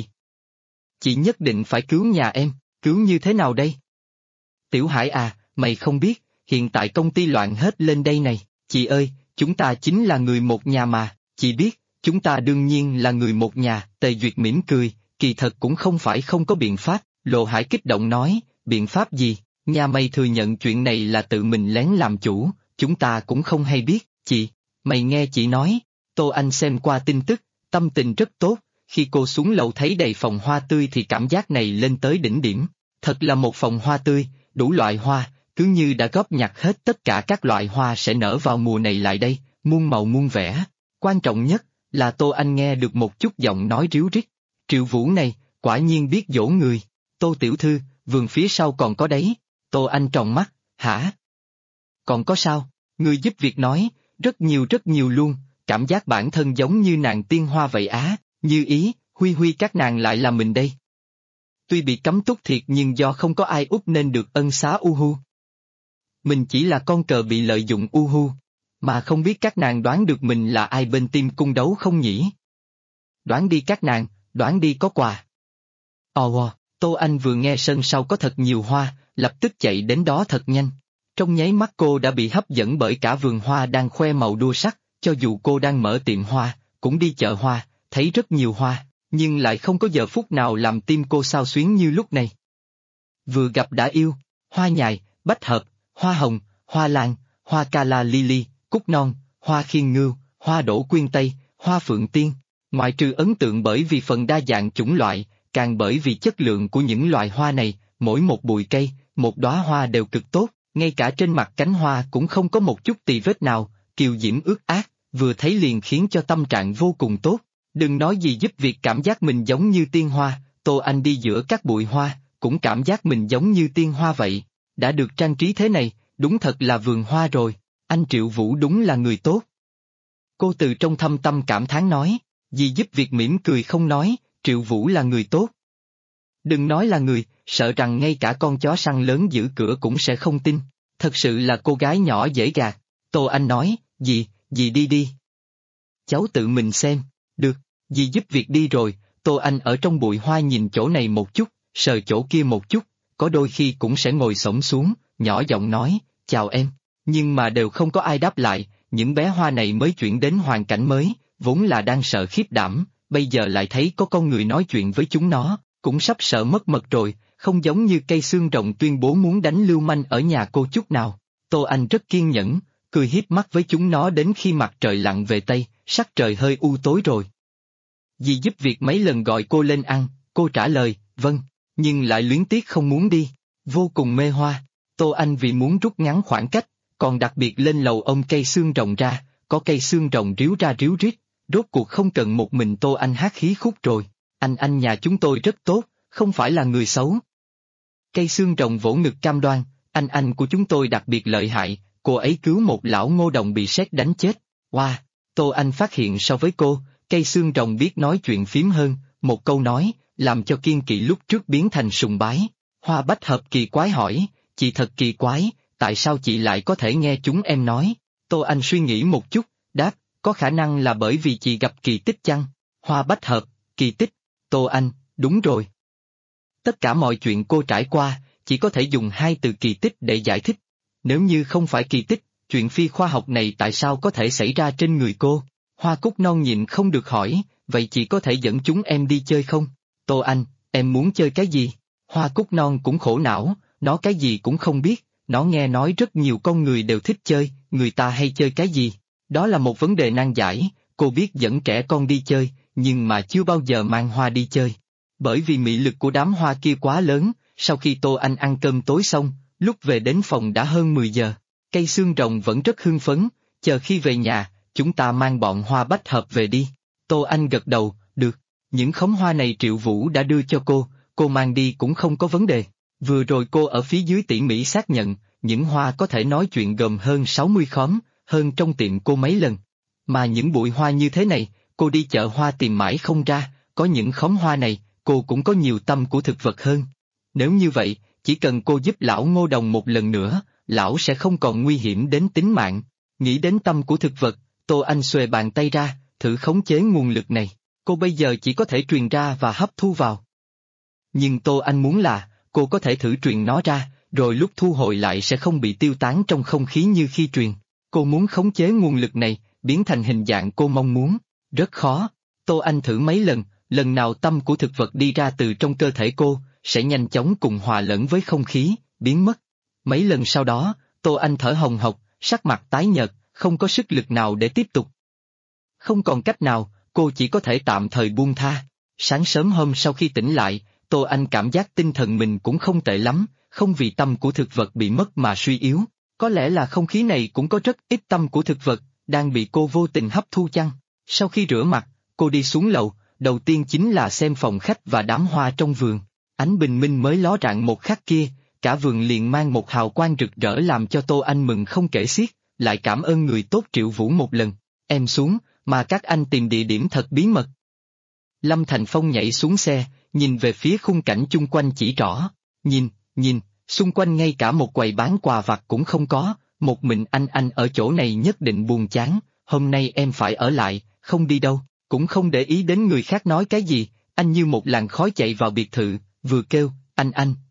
Chị nhất định phải cứu nhà em, cứu như thế nào đây? Tiểu Hải à, mày không biết, hiện tại công ty loạn hết lên đây này, chị ơi, chúng ta chính là người một nhà mà, chị biết, chúng ta đương nhiên là người một nhà. Tề Duyệt mỉm cười, kỳ thật cũng không phải không có biện pháp. Lộ Hải kích động nói, biện pháp gì? Nhà mày thừa nhận chuyện này là tự mình lén làm chủ, chúng ta cũng không hay biết. Chị, mày nghe chị nói. Tô Anh xem qua tin tức, tâm tình rất tốt, khi cô xuống lầu thấy đầy phòng hoa tươi thì cảm giác này lên tới đỉnh điểm. Thật là một phòng hoa tươi, đủ loại hoa, cứ như đã góp nhặt hết tất cả các loại hoa sẽ nở vào mùa này lại đây, muôn màu muôn vẻ. Quan trọng nhất là Tô Anh nghe được một chút giọng nói ríu rít. Triệu Vũ này, quả nhiên biết dỗ người. Tô tiểu thư, vườn phía sau còn có đấy. Tô Anh tròn mắt, hả? Còn có sao? Người giúp việc nói, rất nhiều luôn, cảm giác bản thân giống như nàng tiên hoa vậy á, Như Ý, Huy Huy các nàng lại là mình đây. Tuy bị cấm túc thiệt nhưng do không có ai úp nên được ân xá Uhu. Mình chỉ là con cờ bị lợi dụng Uhu, mà không biết các nàng đoán được mình là ai bên team cung đấu không nhỉ? Đoán đi các nàng, đoán đi có quà. Tô Anh vừa nghe sân sau có thật nhiều hoa, lập tức chạy đến đó thật nhanh. Trong nháy mắt cô đã bị hấp dẫn bởi cả vườn hoa đang khoe màu đua sắc, cho dù cô đang mở tiệm hoa, cũng đi chợ hoa, thấy rất nhiều hoa, nhưng lại không có giờ phút nào làm tim cô xao xuyến như lúc này. Vừa gặp đã yêu, hoa nhài, bách hợp, hoa hồng, hoa lan, hoa cala lily, cúc non, hoa khiên ngưu, hoa đỗ quyên tây, hoa phượng tiên. Ngoại trừ ấn tượng bởi vì phần đa dạng chủng loại, càng bởi vì chất lượng của những loài hoa này, mỗi một bụi cây, một đóa hoa đều cực tốt, ngay cả trên mặt cánh hoa cũng không có một chút tì vết nào, kiều diễm ướt át, vừa thấy liền khiến cho tâm trạng vô cùng tốt. Đừng nói gì giúp việc cảm giác mình giống như tiên hoa, Tô Anh đi giữa các bụi hoa, cũng cảm giác mình giống như tiên hoa vậy. Đã được trang trí thế này, đúng thật là vườn hoa rồi, anh Triệu Vũ đúng là người tốt. Cô từ trong thâm tâm cảm thán nói, dì giúp việc mỉm cười không nói, Triệu Vũ là người tốt. Đừng nói là người, sợ rằng ngay cả con chó săn lớn giữ cửa cũng sẽ không tin, thật sự là cô gái nhỏ dễ gạt. Tô Anh nói, dì đi đi. Cháu tự mình xem, được, dì giúp việc đi rồi. Tô Anh ở trong bụi hoa nhìn chỗ này một chút, sờ chỗ kia một chút, có đôi khi cũng sẽ ngồi xổm xuống, nhỏ giọng nói, chào em, nhưng mà đều không có ai đáp lại. Những bé hoa này mới chuyển đến hoàn cảnh mới, vốn là đang sợ khiếp đảm, bây giờ lại thấy có con người nói chuyện với chúng nó, cũng sắp sợ mất mật rồi, không giống như cây xương rồng tuyên bố muốn đánh lưu manh ở nhà cô chút nào. Tô Anh rất kiên nhẫn, cười hiếp mắt với chúng nó đến khi mặt trời lặn về Tây, sắc trời hơi u tối rồi. Dì giúp việc mấy lần gọi cô lên ăn, cô trả lời, vâng, nhưng lại luyến tiếc không muốn đi, vô cùng mê hoa. Tô Anh vì muốn rút ngắn khoảng cách, còn đặc biệt lên lầu ôm cây xương rồng ra, có cây xương rồng ríu ra ríu rít, rốt cuộc không cần một mình Tô Anh hát khí khúc rồi. Anh nhà chúng tôi rất tốt, không phải là người xấu. Cây xương rồng vỗ ngực cam đoan, anh của chúng tôi đặc biệt lợi hại, cô ấy cứu một lão ngô đồng bị sét đánh chết. Wow, Tô Anh phát hiện so với cô, cây xương rồng biết nói chuyện phím hơn, một câu nói, làm cho kiên kỵ lúc trước biến thành sùng bái. Hoa Bách Hợp kỳ quái hỏi, chị thật kỳ quái, tại sao chị lại có thể nghe chúng em nói? Tô Anh suy nghĩ một chút, đáp, có khả năng là bởi vì chị gặp kỳ tích chăng? Hoa Bách Hợp, kỳ tích, Tô Anh, đúng rồi. Tất cả mọi chuyện cô trải qua, chỉ có thể dùng hai từ kỳ tích để giải thích. Nếu như không phải kỳ tích, chuyện phi khoa học này tại sao có thể xảy ra trên người cô? Hoa Cúc Non nhịn không được hỏi, vậy chị có thể dẫn chúng em đi chơi không? Tô Anh, em muốn chơi cái gì? Hoa Cúc Non cũng khổ não, nó cái gì cũng không biết, nó nghe nói rất nhiều con người đều thích chơi, người ta hay chơi cái gì? Đó là một vấn đề nan giải, cô biết dẫn trẻ con đi chơi, nhưng mà chưa bao giờ mang hoa đi chơi. Bởi vì mị lực của đám hoa kia quá lớn, sau khi Tô Anh ăn cơm tối xong, lúc về đến phòng đã hơn 10 giờ. Cây xương rồng vẫn rất hưng phấn, chờ khi về nhà, chúng ta mang bọn Hoa Bách Hợp về đi. Tô Anh gật đầu, được, những khóm hoa này Triệu Vũ đã đưa cho cô mang đi cũng không có vấn đề. Vừa rồi cô ở phía dưới tỉ mỉ xác nhận, những hoa có thể nói chuyện gồm hơn 60 khóm, hơn trong tiệm cô mấy lần. Mà những bụi hoa như thế này, cô đi chợ hoa tìm mãi không ra, có những khóm hoa này, cô cũng có nhiều tâm của thực vật hơn. Nếu như vậy, chỉ cần cô giúp lão Ngô Đồng một lần nữa, lão sẽ không còn nguy hiểm đến tính mạng. Nghĩ đến tâm của thực vật, Tô Anh xuề bàn tay ra, thử khống chế nguồn lực này. Cô bây giờ chỉ có thể truyền ra và hấp thu vào. Nhưng Tô Anh muốn là, cô có thể thử truyền nó ra, rồi lúc thu hồi lại sẽ không bị tiêu tán trong không khí như khi truyền. Cô muốn khống chế nguồn lực này, biến thành hình dạng cô mong muốn. Rất khó. Tô Anh thử mấy lần, lần nào tâm của thực vật đi ra từ trong cơ thể cô, sẽ nhanh chóng cùng hòa lẫn với không khí, biến mất. Mấy lần sau đó, Tô Anh thở hồng hộc, sắc mặt tái nhợt, không có sức lực nào để tiếp tục. Không còn cách nào, cô chỉ có thể tạm thời buông tha. Sáng sớm hôm sau khi tỉnh lại, Tô Anh cảm giác tinh thần mình cũng không tệ lắm, không vì tâm của thực vật bị mất mà suy yếu. Có lẽ là không khí này cũng có rất ít tâm của thực vật, đang bị cô vô tình hấp thu chăng? Sau khi rửa mặt, cô đi xuống lầu, đầu tiên chính là xem phòng khách và đám hoa trong vườn. Ánh bình minh mới ló rạng một khắc kia, cả vườn liền mang một hào quang rực rỡ làm cho Tô Anh mừng không kể xiết, lại cảm ơn người tốt Triệu Vũ một lần. Em xuống, mà các anh tìm địa điểm thật bí mật. Lâm Thành Phong nhảy xuống xe, nhìn về phía khung cảnh chung quanh chỉ rõ. Nhìn, xung quanh ngay cả một quầy bán quà vặt cũng không có, một mình anh ở chỗ này nhất định buồn chán, hôm nay em phải ở lại, không đi đâu, cũng không để ý đến người khác nói cái gì, anh như một làn khói chạy vào biệt thự, vừa kêu, anh.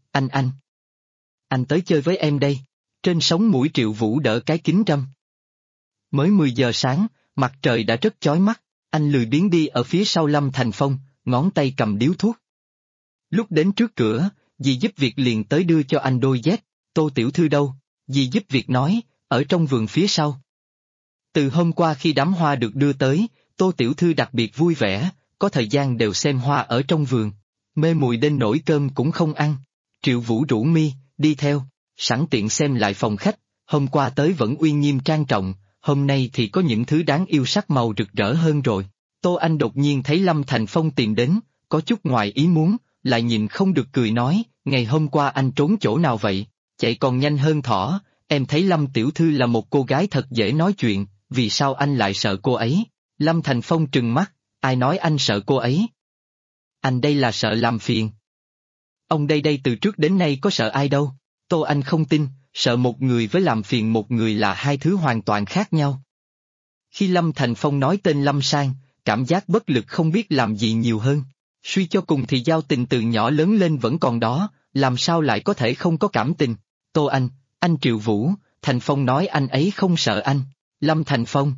Anh tới chơi với em đây. Trên sống mũi Triệu Vũ đỡ cái kính râm. Mới 10 giờ sáng, mặt trời đã rất chói mắt, anh lười biếng đi ở phía sau Lâm Thành Phong, ngón tay cầm điếu thuốc. Lúc đến trước cửa, dì giúp việc liền tới đưa cho anh đôi dép. Tô tiểu thư đâu? Dì giúp việc nói, ở trong vườn phía sau. Từ hôm qua khi đám hoa được đưa tới, Tô tiểu thư đặc biệt vui vẻ, có thời gian đều xem hoa ở trong vườn. Mê muội đến nỗi cơm cũng không ăn. Triệu Vũ rủ mi, đi theo, sẵn tiện xem lại phòng khách, hôm qua tới vẫn uy nghiêm trang trọng, hôm nay thì có những thứ đáng yêu sắc màu rực rỡ hơn rồi. Tô Anh đột nhiên thấy Lâm Thành Phong tìm đến, có chút ngoài ý muốn, lại nhìn không được cười nói, ngày hôm qua anh trốn chỗ nào vậy, chạy còn nhanh hơn thỏ, em thấy Lâm tiểu thư là một cô gái thật dễ nói chuyện, vì sao anh lại sợ cô ấy? Lâm Thành Phong trừng mắt, ai nói anh sợ cô ấy? Anh đây là sợ làm phiền. Ông đây đây từ trước đến nay có sợ ai đâu, Tô Anh không tin, sợ một người với làm phiền một người là hai thứ hoàn toàn khác nhau. Khi Lâm Thành Phong nói tên Lâm Sang, cảm giác bất lực không biết làm gì nhiều hơn. Suy cho cùng thì giao tình từ nhỏ lớn lên vẫn còn đó, làm sao lại có thể không có cảm tình. Tô anh Triệu Vũ, Thành Phong nói anh ấy không sợ anh. Lâm Thành Phong.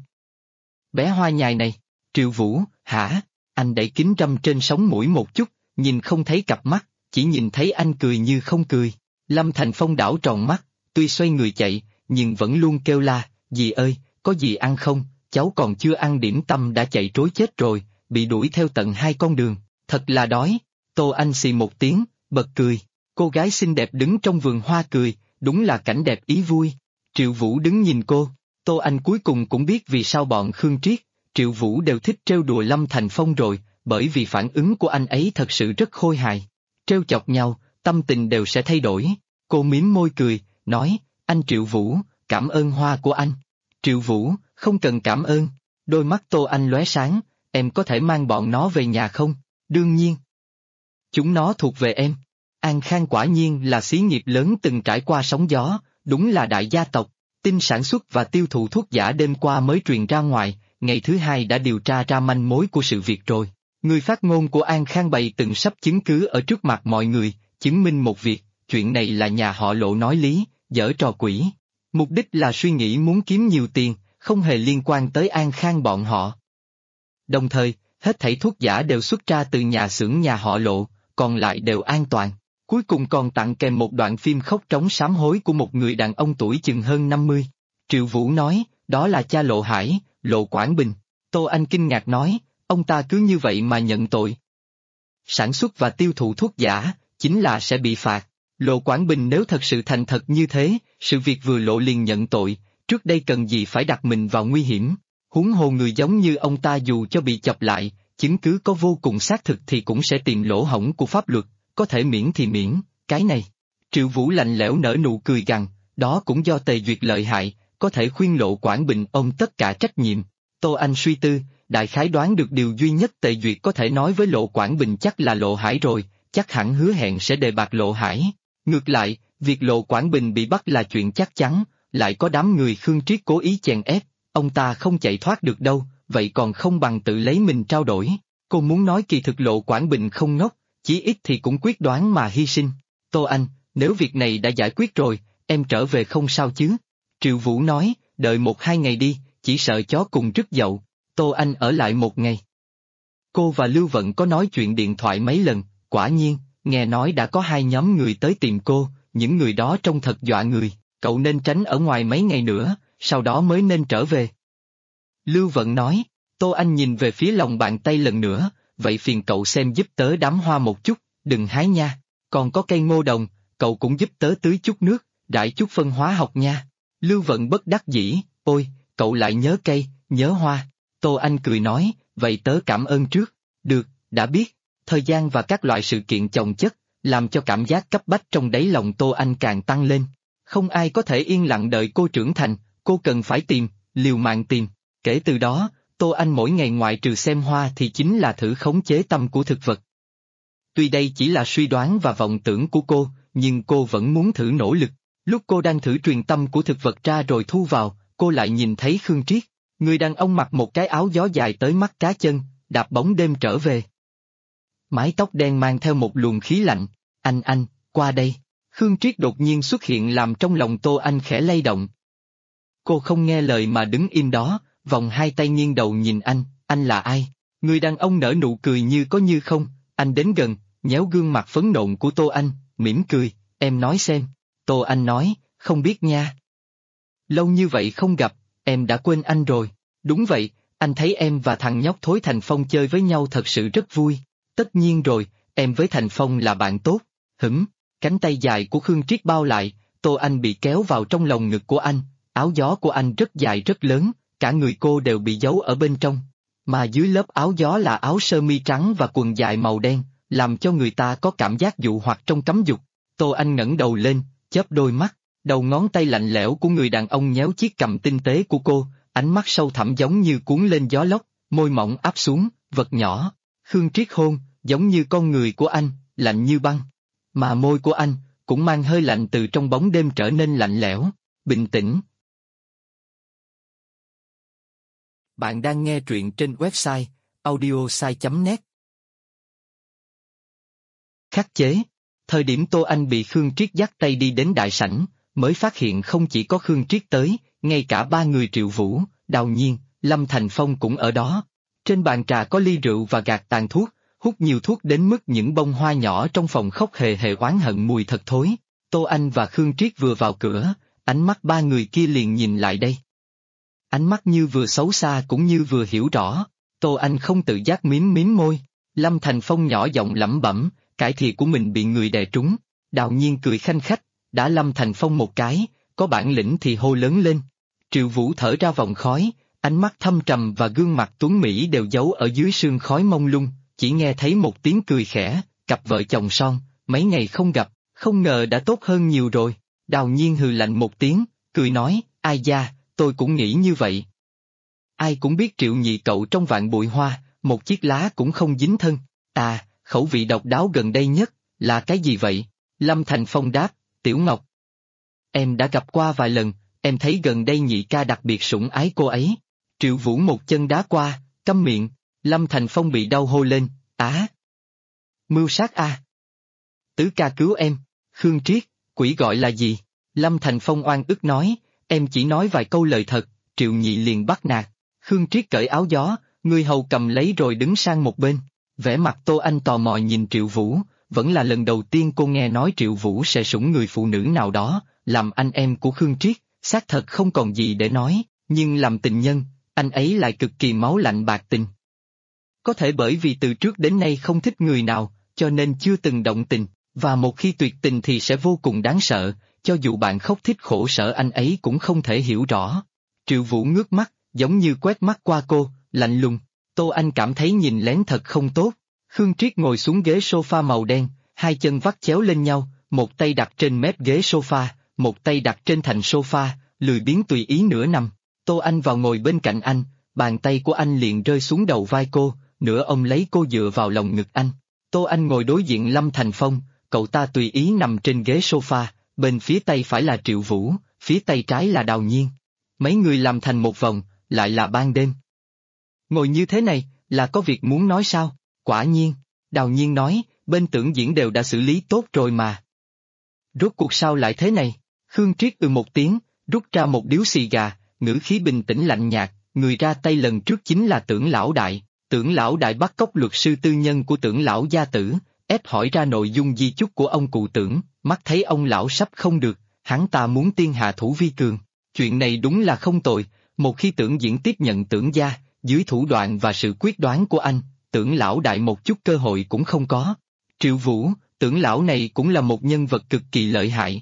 Bé hoa nhài này, Triệu Vũ, hả? Anh đẩy kính râm trên sống mũi một chút, nhìn không thấy cặp mắt, chỉ nhìn thấy anh cười như không cười. Lâm Thành Phong đảo tròn mắt, tuy xoay người chạy, nhưng vẫn luôn kêu la, dì ơi, có gì ăn không? Cháu còn chưa ăn điểm tâm đã chạy trối chết rồi, bị đuổi theo tận 2 con đường, thật là đói. Tô Anh xì một tiếng, bật cười, cô gái xinh đẹp đứng trong vườn hoa cười, đúng là cảnh đẹp ý vui. Triệu Vũ đứng nhìn cô, Tô Anh cuối cùng cũng biết vì sao bọn Khương Triết, Triệu Vũ đều thích trêu đùa Lâm Thành Phong rồi, bởi vì phản ứng của anh ấy thật sự rất khôi hài. Trêu chọc nhau, tâm tình đều sẽ thay đổi. Cô mím môi cười, nói, anh Triệu Vũ, cảm ơn hoa của anh. Triệu Vũ, không cần cảm ơn. Đôi mắt Tô Anh lóe sáng, em có thể mang bọn nó về nhà không? Đương nhiên. Chúng nó thuộc về em. An Khang quả nhiên là xí nghiệp lớn từng trải qua sóng gió, đúng là đại gia tộc. Tin sản xuất và tiêu thụ thuốc giả đêm qua mới truyền ra ngoài, ngày thứ 2 đã điều tra ra manh mối của sự việc rồi. Người phát ngôn của An Khang bày từng sắp chứng cứ ở trước mặt mọi người, chứng minh một việc, chuyện này là nhà họ Lộ nói lý, giở trò quỷ. Mục đích là suy nghĩ muốn kiếm nhiều tiền, không hề liên quan tới An Khang bọn họ. Đồng thời, hết thảy thuốc giả đều xuất ra từ nhà xưởng nhà họ Lộ, còn lại đều an toàn. Cuối cùng còn tặng kèm một đoạn phim khóc trống sám hối của một người đàn ông tuổi chừng hơn 50. Triệu Vũ nói, đó là cha Lộ Hải, Lộ Quảng Bình. Tô Anh kinh ngạc nói, ông ta cứ như vậy mà nhận tội. Sản xuất và tiêu thụ thuốc giả, chính là sẽ bị phạt. Lộ Quảng Bình nếu thật sự thành thật như thế, sự việc vừa lộ liền nhận tội, trước đây cần gì phải đặt mình vào nguy hiểm. Huống hồ người giống như ông ta dù cho bị chọc lại, chứng cứ có vô cùng xác thực thì cũng sẽ tìm lỗ hổng của pháp luật, có thể miễn thì miễn, cái này. Triệu Vũ lạnh lẽo nở nụ cười gằn, đó cũng do Tề Duyệt lợi hại, có thể khuyên Lộ Quảng Bình ôm tất cả trách nhiệm. Tô Anh suy tư, đại khái đoán được điều duy nhất Tề Duyệt có thể nói với Lộ Quảng Bình chắc là Lộ Hải rồi, chắc hẳn hứa hẹn sẽ đề bạt Lộ Hải. Ngược lại, việc Lộ Quảng Bình bị bắt là chuyện chắc chắn, lại có đám người Khương Triết cố ý chèn ép, ông ta không chạy thoát được đâu, vậy còn không bằng tự lấy mình trao đổi. Cô muốn nói kỳ thực Lộ Quảng Bình không ngốc, chí ít thì cũng quyết đoán mà hy sinh. Tô Anh, nếu việc này đã giải quyết rồi, em trở về không sao chứ? Triệu Vũ nói, đợi 1-2 ngày đi, chỉ sợ chó cùng rứt dậu. Tô Anh ở lại 1 ngày. Cô và Lưu Vận có nói chuyện điện thoại mấy lần, quả nhiên, nghe nói đã có 2 nhóm người tới tìm cô, những người đó trông thật dọa người, cậu nên tránh ở ngoài mấy ngày nữa, sau đó mới nên trở về. Lưu Vận nói, Tô Anh nhìn về phía lòng bàn tay lần nữa, vậy phiền cậu xem giúp tớ đám hoa một chút, đừng hái nha, còn có cây ngô đồng, cậu cũng giúp tớ tưới chút nước, rải chút phân hóa học nha. Lưu Vận bất đắc dĩ, ôi, cậu lại nhớ cây, nhớ hoa. Tô Anh cười nói, vậy tớ cảm ơn trước, được, đã biết. Thời gian và các loại sự kiện chồng chất, làm cho cảm giác cấp bách trong đáy lòng Tô Anh càng tăng lên. Không ai có thể yên lặng đợi cô trưởng thành, cô cần phải tìm, liều mạng tìm. Kể từ đó, Tô Anh mỗi ngày ngoại trừ xem hoa thì chính là thử khống chế tâm của thực vật. Tuy đây chỉ là suy đoán và vọng tưởng của cô, nhưng cô vẫn muốn thử nỗ lực. Lúc cô đang thử truyền tâm của thực vật ra rồi thu vào, cô lại nhìn thấy Khương Triết, người đàn ông mặc một cái áo gió dài tới mắt cá chân, đạp bóng đêm trở về. Mái tóc đen mang theo một luồng khí lạnh, anh, qua đây. Khương Triết đột nhiên xuất hiện làm trong lòng Tô Anh khẽ lay động. Cô không nghe lời mà đứng im đó, vòng 2 tay nghiêng đầu nhìn anh là ai? Người đàn ông nở nụ cười như có như không, anh đến gần, nhéo gương mặt phấn nộn của Tô Anh, mỉm cười, em nói xem. Tô Anh nói, không biết nha. Lâu như vậy không gặp, em đã quên anh rồi. Đúng vậy, anh thấy em và thằng nhóc thối Thành Phong chơi với nhau thật sự rất vui. Tất nhiên rồi, em với Thành Phong là bạn tốt. Cánh tay dài của Khương Triết bao lại, Tô Anh bị kéo vào trong lồng ngực của anh, áo gió của anh rất dài rất lớn, cả người cô đều bị giấu ở bên trong. Mà dưới lớp áo gió là áo sơ mi trắng và quần dài màu đen, làm cho người ta có cảm giác dụ hoặc trong cấm dục. Tô Anh ngẩng đầu lên, chớp đôi mắt, đầu ngón tay lạnh lẽo của người đàn ông nhéo chiếc cằm tinh tế của cô, ánh mắt sâu thẳm giống như cuốn lên gió lốc, môi mỏng áp xuống, vật nhỏ. Khương Triết hôn, giống như con người của anh, lạnh như băng. Mà môi của anh, cũng mang hơi lạnh từ trong bóng đêm trở nên lạnh lẽo, bình tĩnh. Bạn đang nghe truyện trên website audiosai.net. Khắc chế. Thời điểm Tô Anh bị Khương Triết dắt tay đi đến đại sảnh, mới phát hiện không chỉ có Khương Triết tới, ngay cả ba người Triệu Vũ, Đào Nhiên, Lâm Thành Phong cũng ở đó. Trên bàn trà có ly rượu và gạt tàn thuốc, hút nhiều thuốc đến mức những bông hoa nhỏ trong phòng khóc hề hề oán hận mùi thật thối. Tô Anh và Khương Triết vừa vào cửa, ánh mắt ba người kia liền nhìn lại đây. Ánh mắt như vừa xấu xa cũng như vừa hiểu rõ. Tô Anh không tự giác mím môi. Lâm Thành Phong nhỏ giọng lẩm bẩm, cái thìa của mình bị người đè trúng. Đào Nhiên cười khanh khách, đã Lâm Thành Phong một cái, có bản lĩnh thì hô lớn lên. Triệu Vũ thở ra vòng khói, ánh mắt thâm trầm và gương mặt tuấn mỹ đều giấu ở dưới sương khói mông lung, chỉ nghe thấy một tiếng cười khẽ, cặp vợ chồng son, mấy ngày không gặp, không ngờ đã tốt hơn nhiều rồi. Đào Nhiên hừ lạnh một tiếng, cười nói, ai da, tôi cũng nghĩ như vậy. Ai cũng biết Triệu nhị cậu trong vạn bụi hoa, một chiếc lá cũng không dính thân. À, khẩu vị độc đáo gần đây nhất, là cái gì vậy? Lâm Thành Phong đáp, Tiểu Ngọc. Em đã gặp qua vài lần, em thấy gần đây nhị ca đặc biệt sủng ái cô ấy. Triệu Vũ một chân đá qua, câm miệng. Lâm Thành Phong bị đau hô lên, á. Mưu sát a. Tứ ca cứu em. Khương Triết, quỷ gọi là gì? Lâm Thành Phong oan ức nói, em chỉ nói vài câu lời thật. Triệu nhị liền bắt nạt. Khương Triết cởi áo gió, người hầu cầm lấy rồi đứng sang một bên. Vẻ mặt Tô Anh tò mò nhìn Triệu Vũ, vẫn là lần đầu tiên cô nghe nói Triệu Vũ sẽ sủng người phụ nữ nào đó, làm anh em của Khương Triết, xác thật không còn gì để nói, nhưng làm tình nhân, anh ấy lại cực kỳ máu lạnh bạc tình. Có thể bởi vì từ trước đến nay không thích người nào, cho nên chưa từng động tình, và một khi tuyệt tình thì sẽ vô cùng đáng sợ, cho dù bạn khóc thích khổ sở anh ấy cũng không thể hiểu rõ. Triệu Vũ ngước mắt, giống như quét mắt qua cô, lạnh lùng. Tô Anh cảm thấy nhìn lén thật không tốt. Khương Triết ngồi xuống ghế sofa màu đen, hai chân vắt chéo lên nhau, một tay đặt trên mép ghế sofa, một tay đặt trên thành sofa, lười biếng tùy ý nửa nằm. Tô Anh vào ngồi bên cạnh anh, bàn tay của anh liền rơi xuống đầu vai cô, nửa ôm lấy cô dựa vào lòng ngực anh. Tô Anh ngồi đối diện Lâm Thành Phong, cậu ta tùy ý nằm trên ghế sofa, bên phía tay phải là Triệu Vũ, phía tay trái là Đào Nhiên. Mấy người làm thành một vòng, lại là ban đêm. Ngồi như thế này, là có việc muốn nói sao? Quả nhiên, Đào Nhiên nói, bên Tưởng Diễn đều đã xử lý tốt rồi mà. Rốt cuộc sao lại thế này? Khương Triết một tiếng, rút ra một điếu xì gà, ngữ khí bình tĩnh lạnh nhạt, người ra tay lần trước chính là Tưởng Lão Đại. Tưởng Lão Đại bắt cóc luật sư tư nhân của Tưởng Lão gia tử, ép hỏi ra nội dung di chúc của ông cụ Tưởng, mắt thấy ông lão sắp không được, hắn ta muốn tiên hạ thủ vi cường. Chuyện này đúng là không tồi, một khi Tưởng Diễn tiếp nhận Tưởng gia, dưới thủ đoạn và sự quyết đoán của anh, Tưởng Lão Đại một chút cơ hội cũng không có. Triệu Vũ, Tưởng Lão này cũng là một nhân vật cực kỳ lợi hại.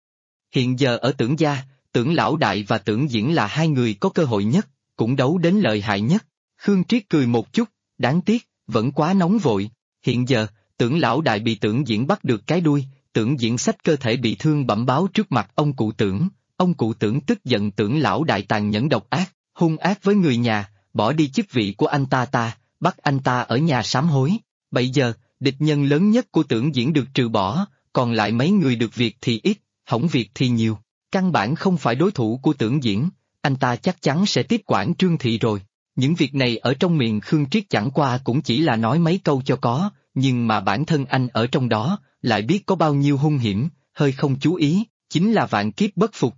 Hiện giờ ở Tưởng gia, Tưởng Lão Đại và Tưởng Diễn là hai người có cơ hội nhất, cũng đấu đến lợi hại nhất. Khương Triết cười một chút, đáng tiếc, vẫn quá nóng vội. Hiện giờ, Tưởng Lão Đại bị Tưởng Diễn bắt được cái đuôi, Tưởng Diễn xách cơ thể bị thương bẩm báo trước mặt ông cụ Tưởng. Ông cụ Tưởng tức giận Tưởng Lão Đại tàn nhẫn độc ác, hung ác với người nhà, bỏ đi chức vị của anh ta, bắt anh ta ở nhà sám hối. Bây giờ, địch nhân lớn nhất của Tưởng Diễn được trừ bỏ, còn lại mấy người được việc thì ít, hỏng việc thì nhiều. Căn bản không phải đối thủ của Tưởng Diễn, anh ta chắc chắn sẽ tiếp quản Trương Thị rồi. Những việc này ở trong miệng Khương Triết chẳng qua cũng chỉ là nói mấy câu cho có, nhưng mà bản thân anh ở trong đó, lại biết có bao nhiêu hung hiểm, hơi không chú ý, chính là vạn kiếp bất phục.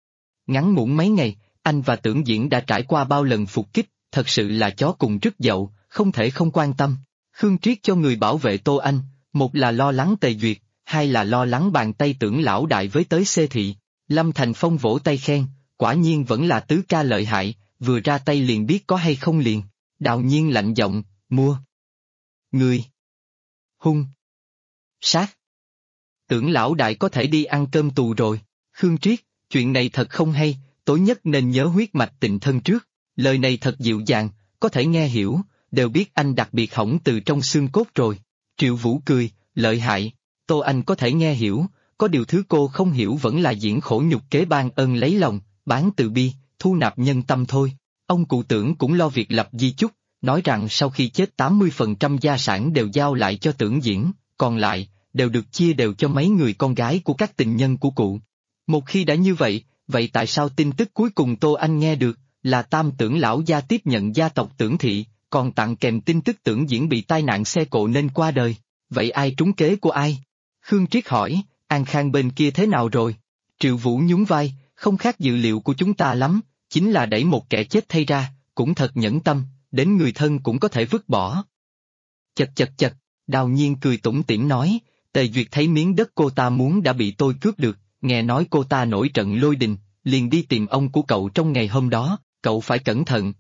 Ngắn ngủn mấy ngày, anh và Tưởng Diễn đã trải qua bao lần phục kích, thật sự là chó cùng rứt dậu, không thể không quan tâm. Khương Triết cho người bảo vệ Tô Anh, một là lo lắng Tề Duyệt, hai là lo lắng bàn tay Tưởng Lão Đại với tới xê thị. Lâm Thành Phong vỗ tay khen, quả nhiên vẫn là tứ ca lợi hại, vừa ra tay liền biết có hay không liền. Đào Nhiên lạnh giọng, mua. Người. Hung. Sát. Tưởng lão đại có thể đi ăn cơm tù rồi. Khương Triết, chuyện này thật không hay, tối nhất nên nhớ huyết mạch tình thân trước. Lời này thật dịu dàng, có thể nghe hiểu, đều biết anh đặc biệt hỏng từ trong xương cốt rồi. Triệu Vũ cười, lợi hại, Tô Anh có thể nghe hiểu, có điều thứ cô không hiểu vẫn là diễn khổ nhục kế ban ơn lấy lòng, bán từ bi, thu nạp nhân tâm thôi. Ông cụ Tưởng cũng lo việc lập di chúc, nói rằng sau khi chết 80% gia sản đều giao lại cho Tưởng Diễn, còn lại, đều được chia đều cho mấy người con gái của các tình nhân của cụ. Một khi đã như vậy, vậy tại sao tin tức cuối cùng Tô Anh nghe được, là Tam Tưởng lão gia tiếp nhận gia tộc Tưởng Thị, còn tặng kèm tin tức Tưởng Diễn bị tai nạn xe cộ nên qua đời, vậy ai trúng kế của ai? Khương Triết hỏi, An Khang bên kia thế nào rồi? Triệu Vũ nhún vai, không khác dự liệu của chúng ta lắm, chính là đẩy một kẻ chết thay ra, cũng thật nhẫn tâm, đến người thân cũng có thể vứt bỏ. Chật chật chật, Đào Nhiên cười tủm tỉm nói, Tề Duyệt thấy miếng đất cô ta muốn đã bị tôi cướp được, nghe nói cô ta nổi trận lôi đình, liền đi tìm ông của cậu trong ngày hôm đó, cậu phải cẩn thận.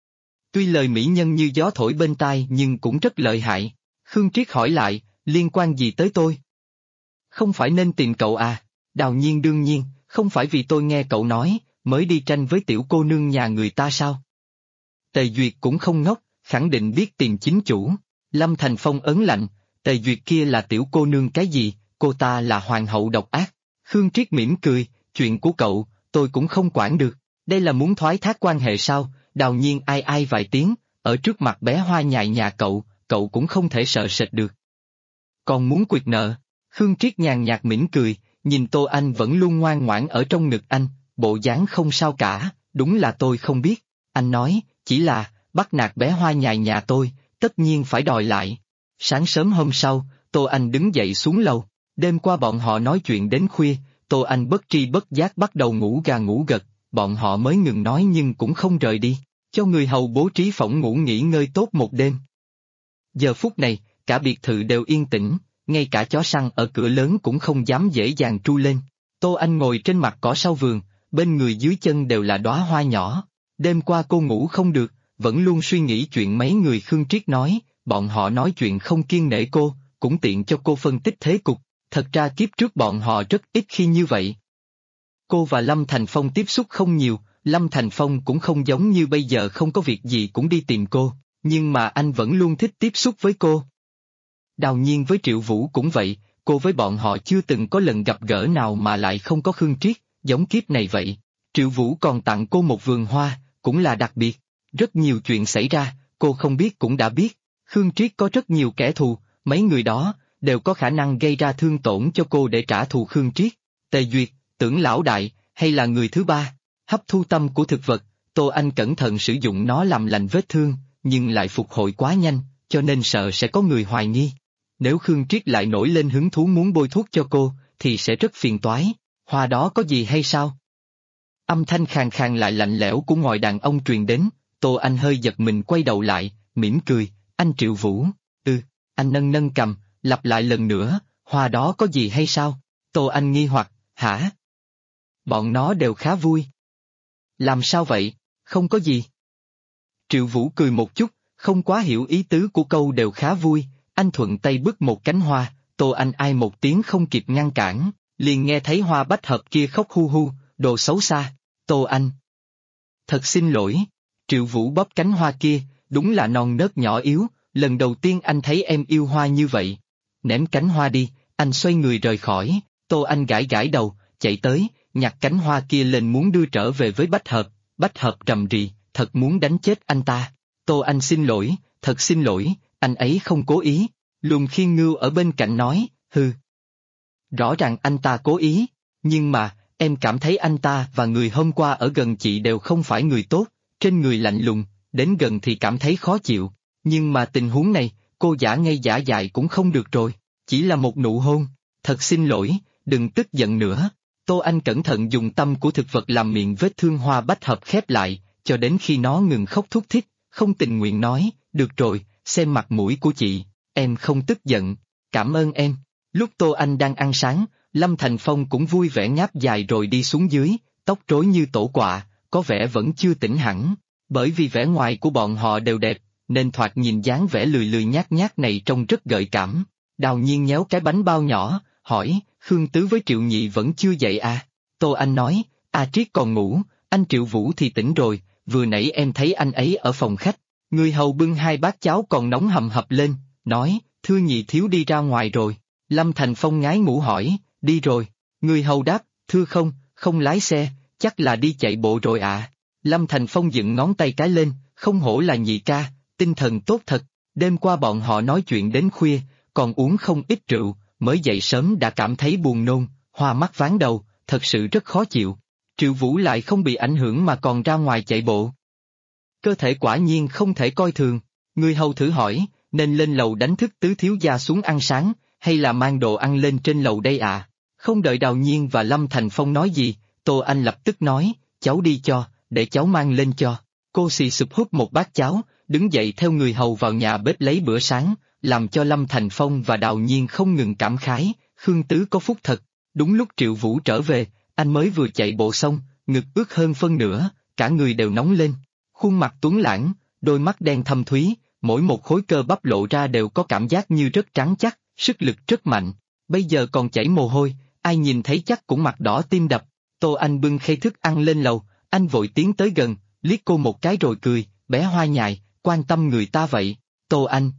Tuy lời mỹ nhân như gió thổi bên tai nhưng cũng rất lợi hại. Khương Triết hỏi lại, liên quan gì tới tôi? Không phải nên tìm cậu à? Đào Nhiên đương nhiên, không phải vì tôi nghe cậu nói, mới đi tranh với tiểu cô nương nhà người ta sao? Tề Duyệt cũng không ngốc, khẳng định biết tìm chính chủ. Lâm Thành Phong ấn lạnh, Tề Duyệt kia là tiểu cô nương cái gì, cô ta là hoàng hậu độc ác. Khương Triết mỉm cười, chuyện của cậu, tôi cũng không quản được, đây là muốn thoái thác quan hệ sao? Đào Nhiên ai ai vài tiếng, ở trước mặt bé Hoa nhài nhà cậu cũng không thể sợ sệt được. Còn muốn quyệt nợ? Khương Triết nhàn nhạt mỉm cười, nhìn Tô Anh vẫn luôn ngoan ngoãn ở trong ngực anh, bộ dáng không sao cả, đúng là tôi không biết. Anh nói, chỉ là, bắt nạt bé Hoa nhài nhà tôi, tất nhiên phải đòi lại. Sáng sớm hôm sau, Tô Anh đứng dậy xuống lầu, đêm qua bọn họ nói chuyện đến khuya, Tô Anh bất tri bất giác bắt đầu ngủ gà ngủ gật, bọn họ mới ngừng nói nhưng cũng không rời đi, cho người hầu bố trí phòng ngủ nghỉ ngơi tốt một đêm. Giờ phút này, cả biệt thự đều yên tĩnh, ngay cả chó săn ở cửa lớn cũng không dám dễ dàng tru lên. Tô Anh ngồi trên mặt cỏ sau vườn, bên người dưới chân đều là đóa hoa nhỏ. Đêm qua cô ngủ không được, vẫn luôn suy nghĩ chuyện mấy người Khương Triết nói, bọn họ nói chuyện không kiêng nể cô, cũng tiện cho cô phân tích thế cục, thật ra kiếp trước bọn họ rất ít khi như vậy. Cô và Lâm Thành Phong tiếp xúc không nhiều, Lâm Thành Phong cũng không giống như bây giờ không có việc gì cũng đi tìm cô, nhưng mà anh vẫn luôn thích tiếp xúc với cô. Đào Nhiên với Triệu Vũ cũng vậy, cô với bọn họ chưa từng có lần gặp gỡ nào mà lại không có Khương Triết, giống kiếp này vậy. Triệu Vũ còn tặng cô một vườn hoa, cũng là đặc biệt. Rất nhiều chuyện xảy ra, cô không biết cũng đã biết. Khương Triết có rất nhiều kẻ thù, mấy người đó đều có khả năng gây ra thương tổn cho cô để trả thù Khương Triết. Tề Duyệt, Tưởng lão đại, hay là người thứ ba? Hấp thu tâm của thực vật, Tô Anh cẩn thận sử dụng nó làm lành vết thương, nhưng lại phục hồi quá nhanh, cho nên sợ sẽ có người hoài nghi. Nếu Khương Triết lại nổi lên hứng thú muốn bôi thuốc cho cô, thì sẽ rất phiền toái. Hoa đó có gì hay sao? Âm thanh khàn khàn lại lạnh lẽo của ngòi đàn ông truyền đến, Tô Anh hơi giật mình quay đầu lại, mỉm cười, anh Triệu Vũ, anh nâng nâng cầm, lặp lại lần nữa, hoa đó có gì hay sao? Tô Anh nghi hoặc, hả? Bọn nó đều khá vui. Làm sao vậy? Không có gì. Triệu Vũ cười một chút, không quá hiểu ý tứ của câu đều khá vui, anh thuận tay bứt một cánh hoa, Tô Anh ai một tiếng không kịp ngăn cản, liền nghe thấy hoa bách hợp kia khóc hu hu, đồ xấu xa, Tô Anh. Thật xin lỗi, Triệu Vũ bóp cánh hoa kia, đúng là non nớt nhỏ yếu, lần đầu tiên anh thấy em yêu hoa như vậy. Ném cánh hoa đi, anh xoay người rời khỏi, Tô Anh gãi gãi đầu, chạy tới, nhặt cánh hoa kia lên muốn đưa trở về với Bách Hợp trầm rì, thật muốn đánh chết anh ta. Tô Anh xin lỗi, thật xin lỗi, anh ấy không cố ý. Luân Khiên Ngưu ở bên cạnh nói, hừ. Rõ ràng anh ta cố ý, nhưng mà, em cảm thấy anh ta và người hôm qua ở gần chị đều không phải người tốt, trên người lạnh lùng, đến gần thì cảm thấy khó chịu, nhưng mà tình huống này, cô giả ngây giả dại cũng không được rồi, chỉ là một nụ hôn, thật xin lỗi, đừng tức giận nữa. Tô Anh cẩn thận dùng tâm của thực vật làm miệng vết thương hoa bách hợp khép lại, cho đến khi nó ngừng khóc thút thít, không tình nguyện nói, được rồi, xem mặt mũi của chị, em không tức giận, cảm ơn em. Lúc Tô Anh đang ăn sáng, Lâm Thành Phong cũng vui vẻ ngáp dài rồi đi xuống dưới, tóc rối như tổ quạ, có vẻ vẫn chưa tỉnh hẳn, bởi vì vẻ ngoài của bọn họ đều đẹp, nên thoạt nhìn dáng vẻ lười lười nhác nhác này trông rất gợi cảm. Đào Nhiên nhéo cái bánh bao nhỏ, hỏi, Khương Tứ với Triệu Nhị vẫn chưa dậy à? Tô Anh nói, A Triết còn ngủ, anh Triệu Vũ thì tỉnh rồi, vừa nãy em thấy anh ấy ở phòng khách. Người hầu bưng hai bát cháo còn nóng hầm hập lên, nói, thưa nhị thiếu đi ra ngoài rồi. Lâm Thành Phong ngái ngủ hỏi, đi rồi. Người hầu đáp, thưa không, không lái xe, chắc là đi chạy bộ rồi ạ. Lâm Thành Phong dựng ngón tay cái lên, không hổ là nhị ca, tinh thần tốt thật. Đêm qua bọn họ nói chuyện đến khuya, còn uống không ít rượu, mới dậy sớm đã cảm thấy buồn nôn, hoa mắt ván đầu, thật sự rất khó chịu. Triệu Vũ lại không bị ảnh hưởng mà còn ra ngoài chạy bộ. Cơ thể quả nhiên không thể coi thường. Người hầu thử hỏi, nên lên lầu đánh thức tứ thiếu gia xuống ăn sáng, hay là mang đồ ăn lên trên lầu đây à? Không đợi Đào Nhiên và Lâm Thành Phong nói gì, Tô Anh lập tức nói, cháu đi cho, để cháu mang lên cho. Cô xì sụp hút một bát cháo, đứng dậy theo người hầu vào nhà bếp lấy bữa sáng, làm cho Lâm Thành Phong và Đào Nhiên không ngừng cảm khái, Khương Tứ có phúc thật. Đúng lúc Triệu Vũ trở về, anh mới vừa chạy bộ xong, ngực ướt hơn phân nửa, cả người đều nóng lên. Khuôn mặt tuấn lãng, đôi mắt đen thâm thúy, mỗi một khối cơ bắp lộ ra đều có cảm giác như rất trắng chắc, sức lực rất mạnh. Bây giờ còn chảy mồ hôi, ai nhìn thấy chắc cũng mặt đỏ tim đập. Tô Anh bưng khay thức ăn lên lầu, anh vội tiến tới gần, liếc cô một cái rồi cười, bé hoa nhài, quan tâm người ta vậy. Tô Anh,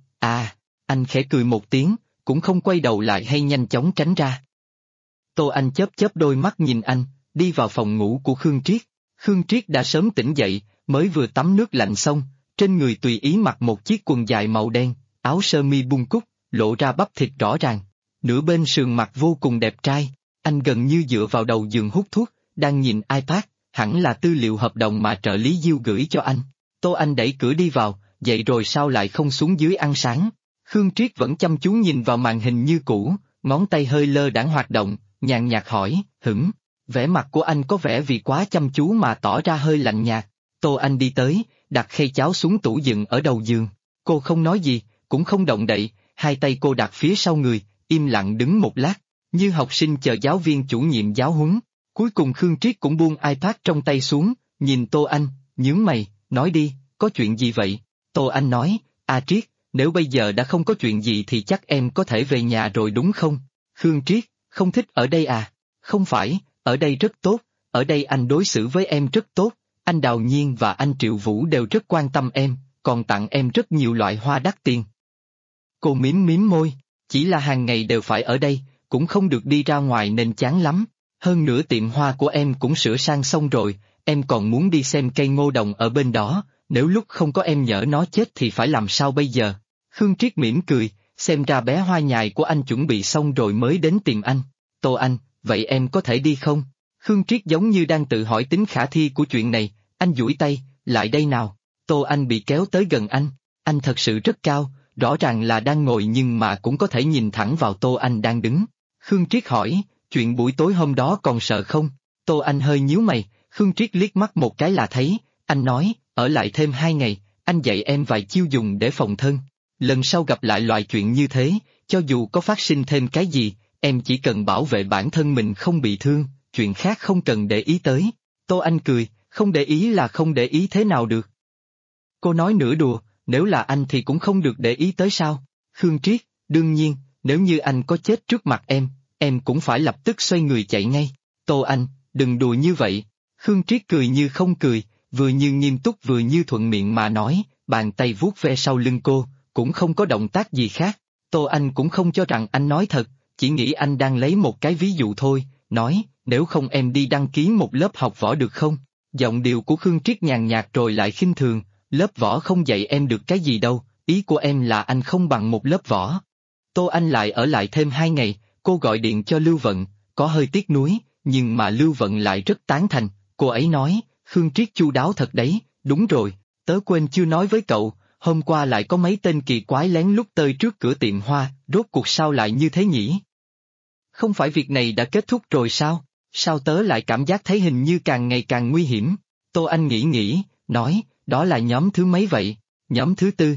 anh khẽ cười một tiếng, cũng không quay đầu lại hay nhanh chóng tránh ra. Tô Anh chớp chớp đôi mắt nhìn anh, đi vào phòng ngủ của Khương Triết. Khương Triết đã sớm tỉnh dậy, mới vừa tắm nước lạnh xong, trên người tùy ý mặc một chiếc quần dài màu đen, áo sơ mi bung cúc, lộ ra bắp thịt rõ ràng. Nửa bên sườn mặt vô cùng đẹp trai, anh gần như dựa vào đầu giường hút thuốc, đang nhìn iPad, hẳn là tư liệu hợp đồng mà trợ lý Diêu gửi cho anh. Tô Anh đẩy cửa đi vào, dậy rồi sao lại không xuống dưới ăn sáng? Khương Triết vẫn chăm chú nhìn vào màn hình như cũ, ngón tay hơi lơ đãng hoạt động, nhàn nhạt hỏi, hửng, vẻ mặt của anh có vẻ vì quá chăm chú mà tỏ ra hơi lạnh nhạt. Tô Anh đi tới, đặt khay cháo xuống tủ dựng ở đầu giường. Cô không nói gì, cũng không động đậy, hai tay cô đặt phía sau người, im lặng đứng một lát, như học sinh chờ giáo viên chủ nhiệm giáo huấn. Cuối cùng Khương Triết cũng buông iPad trong tay xuống, nhìn Tô Anh, nhướng mày, nói đi, có chuyện gì vậy? Tô Anh nói, A Triết, nếu bây giờ đã không có chuyện gì thì chắc em có thể về nhà rồi đúng không? Khương Triết, không thích ở đây à? Không phải, ở đây rất tốt, ở đây anh đối xử với em rất tốt, anh Đào Nhiên và anh Triệu Vũ đều rất quan tâm em, còn tặng em rất nhiều loại hoa đắt tiền. Cô mím môi, chỉ là hàng ngày đều phải ở đây, cũng không được đi ra ngoài nên chán lắm. Hơn nữa tiệm hoa của em cũng sửa sang xong rồi, em còn muốn đi xem cây ngô đồng ở bên đó, nếu lúc không có em nhỡ nó chết thì phải làm sao bây giờ? Khương Triết mỉm cười, xem ra bé hoa nhài của anh chuẩn bị xong rồi mới đến tìm anh. Tô Anh, vậy em có thể đi không? Khương Triết giống như đang tự hỏi tính khả thi của chuyện này, anh duỗi tay, lại đây nào. Tô Anh bị kéo tới gần anh thật sự rất cao, rõ ràng là đang ngồi nhưng mà cũng có thể nhìn thẳng vào Tô Anh đang đứng. Khương Triết hỏi, chuyện buổi tối hôm đó còn sợ không? Tô Anh hơi nhíu mày, Khương Triết liếc mắt một cái là thấy, anh nói, ở lại thêm 2 ngày, anh dạy em vài chiêu dùng để phòng thân. Lần sau gặp lại loại chuyện như thế, cho dù có phát sinh thêm cái gì, em chỉ cần bảo vệ bản thân mình không bị thương, chuyện khác không cần để ý tới. Tô Anh cười, không để ý là không để ý thế nào được. Cô nói nửa đùa, nếu là anh thì cũng không được để ý tới sao? Khương Triết, đương nhiên, nếu như anh có chết trước mặt em cũng phải lập tức xoay người chạy ngay. Tô Anh, đừng đùa như vậy. Khương Triết cười như không cười, vừa như nghiêm túc vừa như thuận miệng mà nói, bàn tay vuốt ve sau lưng cô, cũng không có động tác gì khác. Tô Anh cũng không cho rằng anh nói thật, chỉ nghĩ anh đang lấy một cái ví dụ thôi, nói, nếu không em đi đăng ký một lớp học võ được không? Giọng điệu của Khương Triết nhàn nhạt rồi lại khinh thường, lớp võ không dạy em được cái gì đâu, ý của em là anh không bằng một lớp võ. Tô Anh lại ở lại thêm 2 ngày, cô gọi điện cho Lưu Vận, có hơi tiếc nuối, nhưng mà Lưu Vận lại rất tán thành, cô ấy nói, Khương Triết chu đáo thật đấy, đúng rồi, tớ quên chưa nói với cậu, hôm qua lại có mấy tên kỳ quái lén lút tới trước cửa tiệm hoa, rốt cuộc sao lại như thế nhỉ? Không phải việc này đã kết thúc rồi sao? Sao tớ lại cảm giác thấy hình như càng ngày càng nguy hiểm? Tô Anh nghĩ, nói, đó là nhóm thứ mấy vậy? Nhóm thứ 4.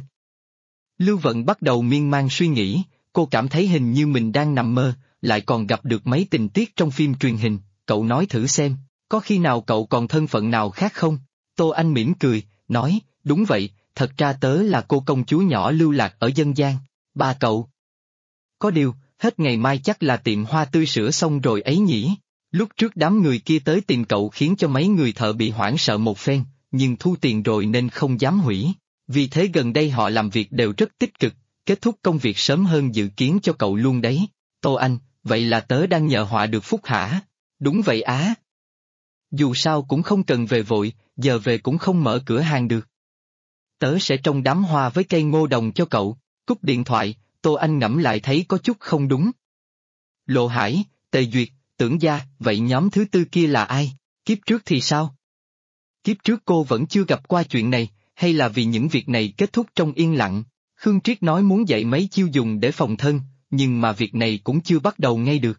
Lưu Vận bắt đầu miên man suy nghĩ, cô cảm thấy hình như mình đang nằm mơ, lại còn gặp được mấy tình tiết trong phim truyền hình, cậu nói thử xem, có khi nào cậu còn thân phận nào khác không? Tô Anh mỉm cười, nói, đúng vậy, thật ra tớ là cô công chúa nhỏ lưu lạc ở dân gian. Ba cậu. Có điều, hết ngày mai chắc là tiệm hoa tươi sửa xong rồi ấy nhỉ. Lúc trước đám người kia tới tìm cậu khiến cho mấy người thợ bị hoảng sợ một phen, nhưng thu tiền rồi nên không dám hủy. Vì thế gần đây họ làm việc đều rất tích cực, kết thúc công việc sớm hơn dự kiến cho cậu luôn đấy. Tô Anh, vậy là tớ đang nhờ họa được phúc hả? Đúng vậy á. Dù sao cũng không cần về vội, giờ về cũng không mở cửa hàng được. Tớ sẽ trồng đám hoa với cây ngô đồng cho cậu. Cúp điện thoại, Tô Anh ngẫm lại thấy có chút không đúng. Lộ Hải, Tề Duyệt, Tưởng Gia, vậy nhóm thứ tư kia là ai? Kiếp trước thì sao? Kiếp trước cô vẫn chưa gặp qua chuyện này, hay là vì những việc này kết thúc trong yên lặng? Khương Triết nói muốn dạy mấy chiêu dùng để phòng thân, nhưng mà việc này cũng chưa bắt đầu ngay được.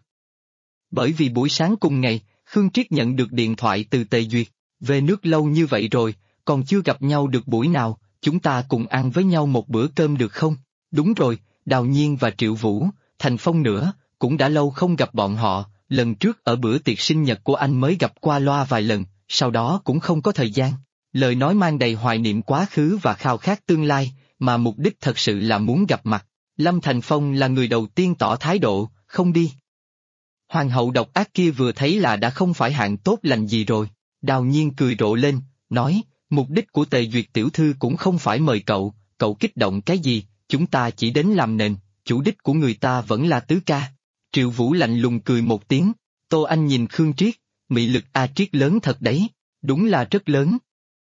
Bởi vì buổi sáng cùng ngày, Khương Triết nhận được điện thoại từ Tề Duyệt, về nước lâu như vậy rồi, còn chưa gặp nhau được buổi nào, chúng ta cùng ăn với nhau một bữa cơm được không? Đúng rồi, Đào Nhiên và Triệu Vũ, Thành Phong nữa, cũng đã lâu không gặp bọn họ, lần trước ở bữa tiệc sinh nhật của anh mới gặp qua loa vài lần, sau đó cũng không có thời gian. Lời nói mang đầy hoài niệm quá khứ và khao khát tương lai, mà mục đích thật sự là muốn gặp mặt. Lâm Thành Phong là người đầu tiên tỏ thái độ, không đi. Hoàng hậu độc ác kia vừa thấy là đã không phải hạng tốt lành gì rồi. Đào Nhiên cười rộ lên, nói, mục đích của Tề Duyệt tiểu thư cũng không phải mời cậu, cậu kích động cái gì, chúng ta chỉ đến làm nền, chủ đích của người ta vẫn là tứ ca. Triệu Vũ lạnh lùng cười một tiếng, Tô Anh nhìn Khương Triết, mị lực A Triết lớn thật đấy, đúng là rất lớn.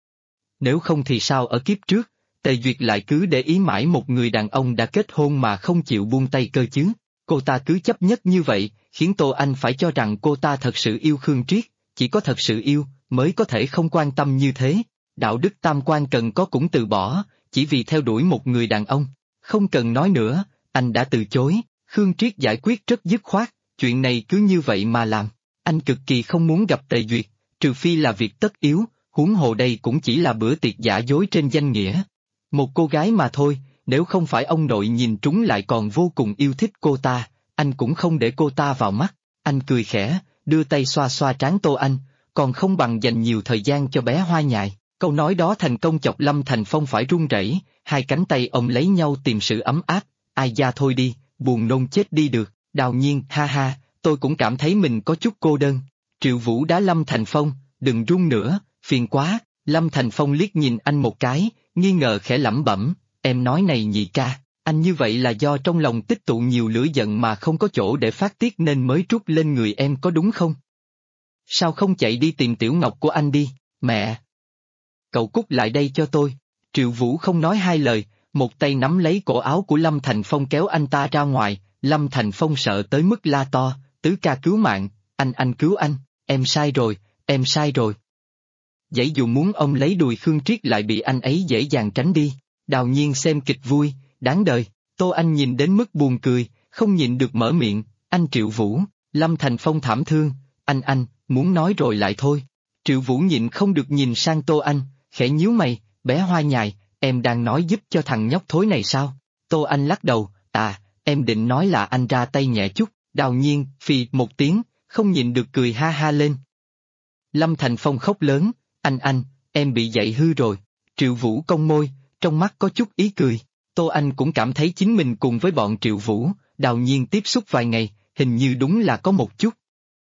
Nếu không thì sao ở kiếp trước, Tề Duyệt lại cứ để ý mãi một người đàn ông đã kết hôn mà không chịu buông tay cơ chứ, cô ta cứ chấp nhất như vậy, khiến Tô Anh phải cho rằng cô ta thật sự yêu Khương Triết, chỉ có thật sự yêu, mới có thể không quan tâm như thế. Đạo đức tam quan cần có cũng từ bỏ, chỉ vì theo đuổi một người đàn ông. Không cần nói nữa, anh đã từ chối, Khương Triết giải quyết rất dứt khoát, chuyện này cứ như vậy mà làm. Anh cực kỳ không muốn gặp Tề Duyệt, trừ phi là việc tất yếu, huống hồ đây cũng chỉ là bữa tiệc giả dối trên danh nghĩa. Một cô gái mà thôi, nếu không phải ông nội nhìn trúng lại còn vô cùng yêu thích cô ta, anh cũng không để cô ta vào mắt. Anh cười khẽ, đưa tay xoa xoa trán Tô Anh, còn không bằng dành nhiều thời gian cho bé Hoa Nhài. Câu nói đó thành công chọc Lâm Thành Phong phải run rẩy, hai cánh tay ôm lấy nhau tìm sự ấm áp. Ai da thôi đi, buồn nôn chết đi được. Đào Nhiên, ha ha, tôi cũng cảm thấy mình có chút cô đơn. Triệu Vũ đá Lâm Thành Phong, đừng run nữa, phiền quá. Lâm Thành Phong liếc nhìn anh một cái, nghi ngờ khẽ lẩm bẩm, em nói này nhị ca, anh như vậy là do trong lòng tích tụ nhiều lửa giận mà không có chỗ để phát tiết nên mới trút lên người em có đúng không? Sao không chạy đi tìm Tiểu Ngọc của anh đi, mẹ? Cậu cút lại đây cho tôi. Triệu Vũ không nói hai lời, một tay nắm lấy cổ áo của Lâm Thành Phong kéo anh ta ra ngoài. Lâm Thành Phong sợ tới mức la to, tứ ca cứu mạng, anh cứu anh, em sai rồi, em sai rồi. Dãy dù muốn ông lấy đùi Khương Triết lại bị anh ấy dễ dàng tránh đi. Đào Nhiên xem kịch vui, đáng đời. Tô Anh nhìn đến mức buồn cười, không nhịn được mở miệng, anh Triệu Vũ. Lâm Thành Phong thảm thương, anh, muốn nói rồi lại thôi. Triệu Vũ nhịn không được nhìn sang Tô Anh, khẽ nhíu mày, bé Hoa Nhài, em đang nói giúp cho thằng nhóc thối này sao? Tô Anh lắc đầu, em định nói là anh ra tay nhẹ chút. Đào Nhiên, phì một tiếng, không nhịn được cười ha ha lên. Lâm Thành Phong khóc lớn, anh, em bị dạy hư rồi. Triệu Vũ cong môi, trong mắt có chút ý cười. Tô Anh cũng cảm thấy chính mình cùng với bọn Triệu Vũ, Đào Nhiên tiếp xúc vài ngày, hình như đúng là có một chút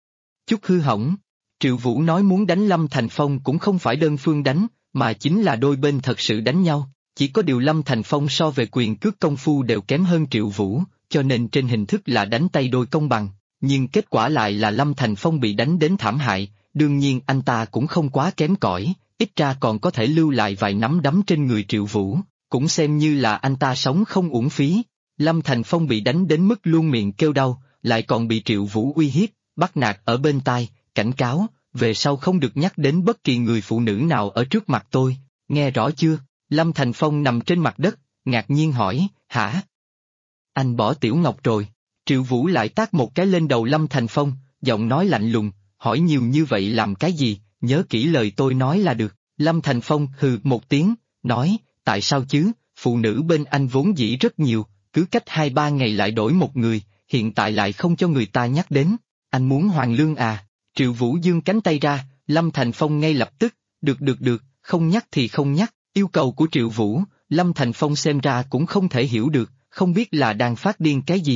hư hỏng. Triệu Vũ nói muốn đánh Lâm Thành Phong cũng không phải đơn phương đánh, mà chính là đôi bên thật sự đánh nhau. Chỉ có điều Lâm Thành Phong so về quyền cước công phu đều kém hơn Triệu Vũ, cho nên trên hình thức là đánh tay đôi công bằng, nhưng kết quả lại là Lâm Thành Phong bị đánh đến thảm hại. Đương nhiên anh ta cũng không quá kém cỏi, ít ra còn có thể lưu lại vài nắm đấm trên người Triệu Vũ, cũng xem như là anh ta sống không uổng phí. Lâm Thành Phong bị đánh đến mức luôn miệng kêu đau, lại còn bị Triệu Vũ uy hiếp, bắt nạt ở bên tai, cảnh cáo, về sau không được nhắc đến bất kỳ người phụ nữ nào ở trước mặt tôi, nghe rõ chưa? Lâm Thành Phong nằm trên mặt đất, ngạc nhiên hỏi, hả? Anh bỏ Tiểu Ngọc rồi. Triệu Vũ lại tát một cái lên đầu Lâm Thành Phong, giọng nói lạnh lùng, hỏi nhiều như vậy làm cái gì, nhớ kỹ lời tôi nói là được. Lâm Thành Phong hừ một tiếng, nói, tại sao chứ, phụ nữ bên anh vốn dĩ rất nhiều, cứ cách 2-3 ngày lại đổi một người, hiện tại lại không cho người ta nhắc đến, anh muốn hoàn lương à? Triệu Vũ giương cánh tay ra, Lâm Thành Phong ngay lập tức, được, không nhắc thì không nhắc. Yêu cầu của Triệu Vũ, Lâm Thành Phong xem ra cũng không thể hiểu được, không biết là đang phát điên cái gì.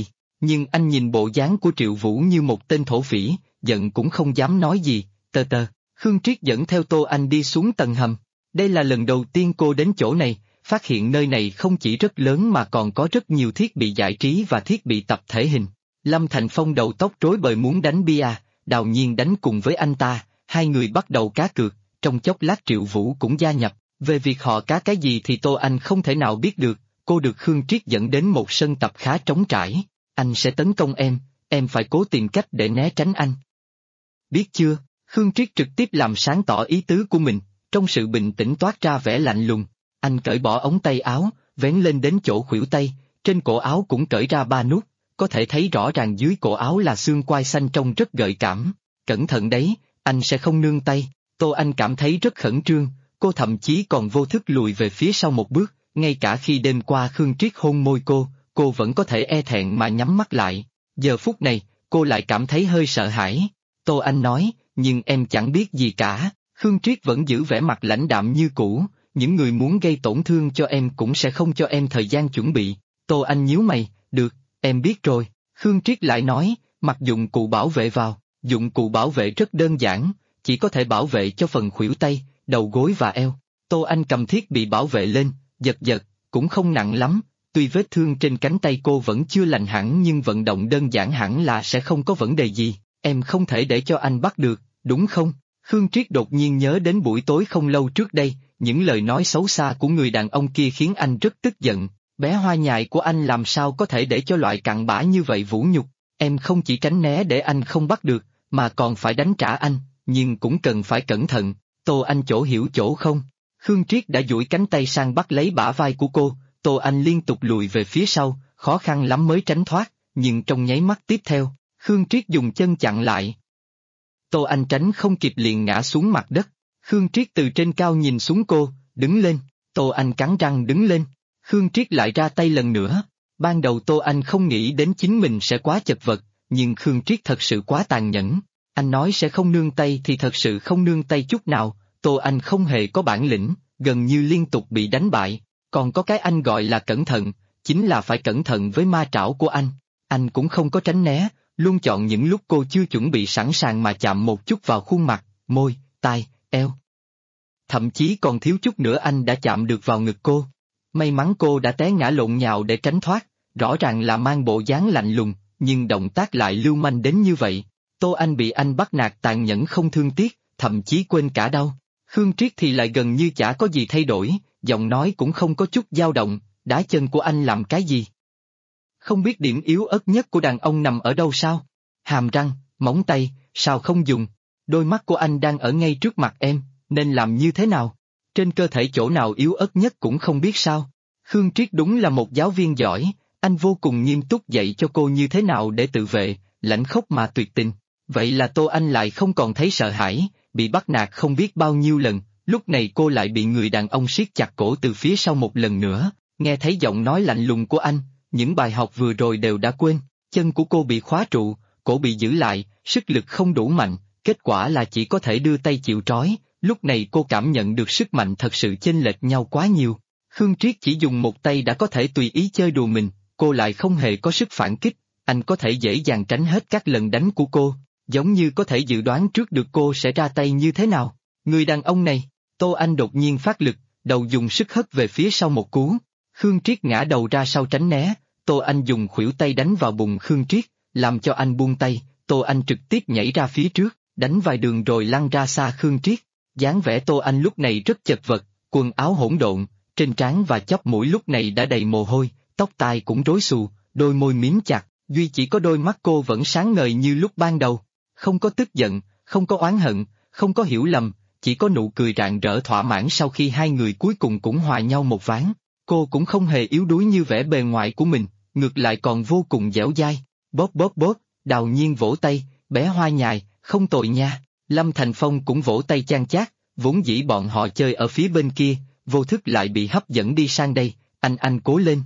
Nhưng anh nhìn bộ dáng của Triệu Vũ như một tên thổ phỉ, giận cũng không dám nói gì, tờ tờ. Khương Triết dẫn theo Tô Anh đi xuống tầng hầm. Đây là lần đầu tiên cô đến chỗ này, phát hiện nơi này không chỉ rất lớn mà còn có rất nhiều thiết bị giải trí và thiết bị tập thể hình. Lâm Thành Phong đầu tóc rối bời muốn đánh bia, Đào Nhiên đánh cùng với anh ta, hai người bắt đầu cá cược, trong chốc lát Triệu Vũ cũng gia nhập. Về việc họ cá cái gì thì Tô Anh không thể nào biết được, cô được Khương Triết dẫn đến một sân tập khá trống trải. Anh sẽ tấn công em phải cố tìm cách để né tránh anh. Biết chưa? Khương Triết trực tiếp làm sáng tỏ ý tứ của mình, trong sự bình tĩnh toát ra vẻ lạnh lùng. Anh cởi bỏ ống tay áo, vén lên đến chỗ khuỷu tay, trên cổ áo cũng cởi ra 3 nút, có thể thấy rõ ràng dưới cổ áo là xương quai xanh trông rất gợi cảm. Cẩn thận đấy, anh sẽ không nương tay. Tô Anh cảm thấy rất khẩn trương, cô thậm chí còn vô thức lùi về phía sau một bước, ngay cả khi đêm qua Khương Triết hôn môi cô vẫn có thể e thẹn mà nhắm mắt lại. Giờ phút này, cô lại cảm thấy hơi sợ hãi. Tô Anh nói, nhưng em chẳng biết gì cả. Khương Triết vẫn giữ vẻ mặt lãnh đạm như cũ, những người muốn gây tổn thương cho em cũng sẽ không cho em thời gian chuẩn bị. Tô Anh nhíu mày, được, em biết rồi. Khương Triết lại nói, mặc dụng cụ bảo vệ vào. Dụng cụ bảo vệ rất đơn giản, chỉ có thể bảo vệ cho phần khuỷu tay, đầu gối và eo. Tô Anh cầm thiết bị bảo vệ lên, giật, cũng không nặng lắm, tuy vết thương trên cánh tay cô vẫn chưa lành hẳn nhưng vận động đơn giản hẳn là sẽ không có vấn đề gì. Em không thể để cho anh bắt được, đúng không? Khương Triết đột nhiên nhớ đến buổi tối không lâu trước đây, những lời nói xấu xa của người đàn ông kia khiến anh rất tức giận. Bé hoa nhài của anh làm sao có thể để cho loại cặn bã như vậy vũ nhục. Em không chỉ tránh né để anh không bắt được, mà còn phải đánh trả anh, nhưng cũng cần phải cẩn thận. Tô Anh chỗ hiểu chỗ không. Khương Triết đã duỗi cánh tay sang bắt lấy bả vai của cô, Tô Anh liên tục lùi về phía sau, khó khăn lắm mới tránh thoát, nhưng trong nháy mắt tiếp theo, Khương Triết dùng chân chặn lại. Tô Anh tránh không kịp liền ngã xuống mặt đất. Khương Triết từ trên cao nhìn xuống cô, đứng lên. Tô Anh cắn răng đứng lên. Khương Triết lại ra tay lần nữa. Ban đầu Tô Anh không nghĩ đến chính mình sẽ quá chật vật, nhưng Khương Triết thật sự quá tàn nhẫn. Anh nói sẽ không nương tay thì thật sự không nương tay chút nào. Tô Anh không hề có bản lĩnh, gần như liên tục bị đánh bại. Còn có cái anh gọi là cẩn thận, chính là phải cẩn thận với ma trảo của anh. Anh cũng không có tránh né, luôn chọn những lúc cô chưa chuẩn bị sẵn sàng mà chạm một chút vào khuôn mặt, môi, tai, eo. Thậm chí còn thiếu chút nữa anh đã chạm được vào ngực cô. May mắn cô đã té ngã lộn nhào để tránh thoát, rõ ràng là mang bộ dáng lạnh lùng, nhưng động tác lại lưu manh đến như vậy. Tô Anh bị anh bắt nạt tàn nhẫn không thương tiếc, thậm chí quên cả đau. Khương Triết thì lại gần như chả có gì thay đổi, giọng nói cũng không có chút dao động, đá chân của anh làm cái gì? Không biết điểm yếu ớt nhất của đàn ông nằm ở đâu sao? Hàm răng, móng tay, sao không dùng? Đôi mắt của anh đang ở ngay trước mặt em, nên làm như thế nào? Trên cơ thể chỗ nào yếu ớt nhất cũng không biết sao? Khương Triết đúng là một giáo viên giỏi, anh vô cùng nghiêm túc dạy cho cô như thế nào để tự vệ, lãnh khốc mà tuyệt tình. Vậy là Tô Anh lại không còn thấy sợ hãi, bị bắt nạt không biết bao nhiêu lần, lúc này cô lại bị người đàn ông siết chặt cổ từ phía sau một lần nữa, nghe thấy giọng nói lạnh lùng của anh, những bài học vừa rồi đều đã quên, chân của cô bị khóa trụ, cổ bị giữ lại, sức lực không đủ mạnh, kết quả là chỉ có thể đưa tay chịu trói, lúc này cô cảm nhận được sức mạnh thật sự chênh lệch nhau quá nhiều. Khương Triết chỉ dùng một tay đã có thể tùy ý chơi đùa mình, cô lại không hề có sức phản kích, anh có thể dễ dàng tránh hết các lần đánh của cô, giống như có thể dự đoán trước được cô sẽ ra tay như thế nào. Người đàn ông này, Tô Anh đột nhiên phát lực, đầu dùng sức hất về phía sau một cú. Khương Triết ngã đầu ra sau tránh né, Tô Anh dùng khuỷu tay đánh vào bụng Khương Triết, làm cho anh buông tay, Tô Anh trực tiếp nhảy ra phía trước, đánh vài đường rồi lăn ra xa Khương Triết. Dáng vẻ Tô Anh lúc này rất chật vật, quần áo hỗn độn, trên trán và chóp mũi lúc này đã đầy mồ hôi, tóc tai cũng rối xù, đôi môi mím chặt, duy chỉ có đôi mắt cô vẫn sáng ngời như lúc ban đầu. Không có tức giận, không có oán hận, không có hiểu lầm, chỉ có nụ cười rạng rỡ thỏa mãn sau khi hai người cuối cùng cũng hòa nhau một ván. Cô cũng không hề yếu đuối như vẻ bề ngoài của mình, ngược lại còn vô cùng dẻo dai. Bóp, Đào Nhiên vỗ tay, bé hoa nhài, không tồi nha. Lâm Thành Phong cũng vỗ tay chan chát, vốn dĩ bọn họ chơi ở phía bên kia, vô thức lại bị hấp dẫn đi sang đây, anh cố lên.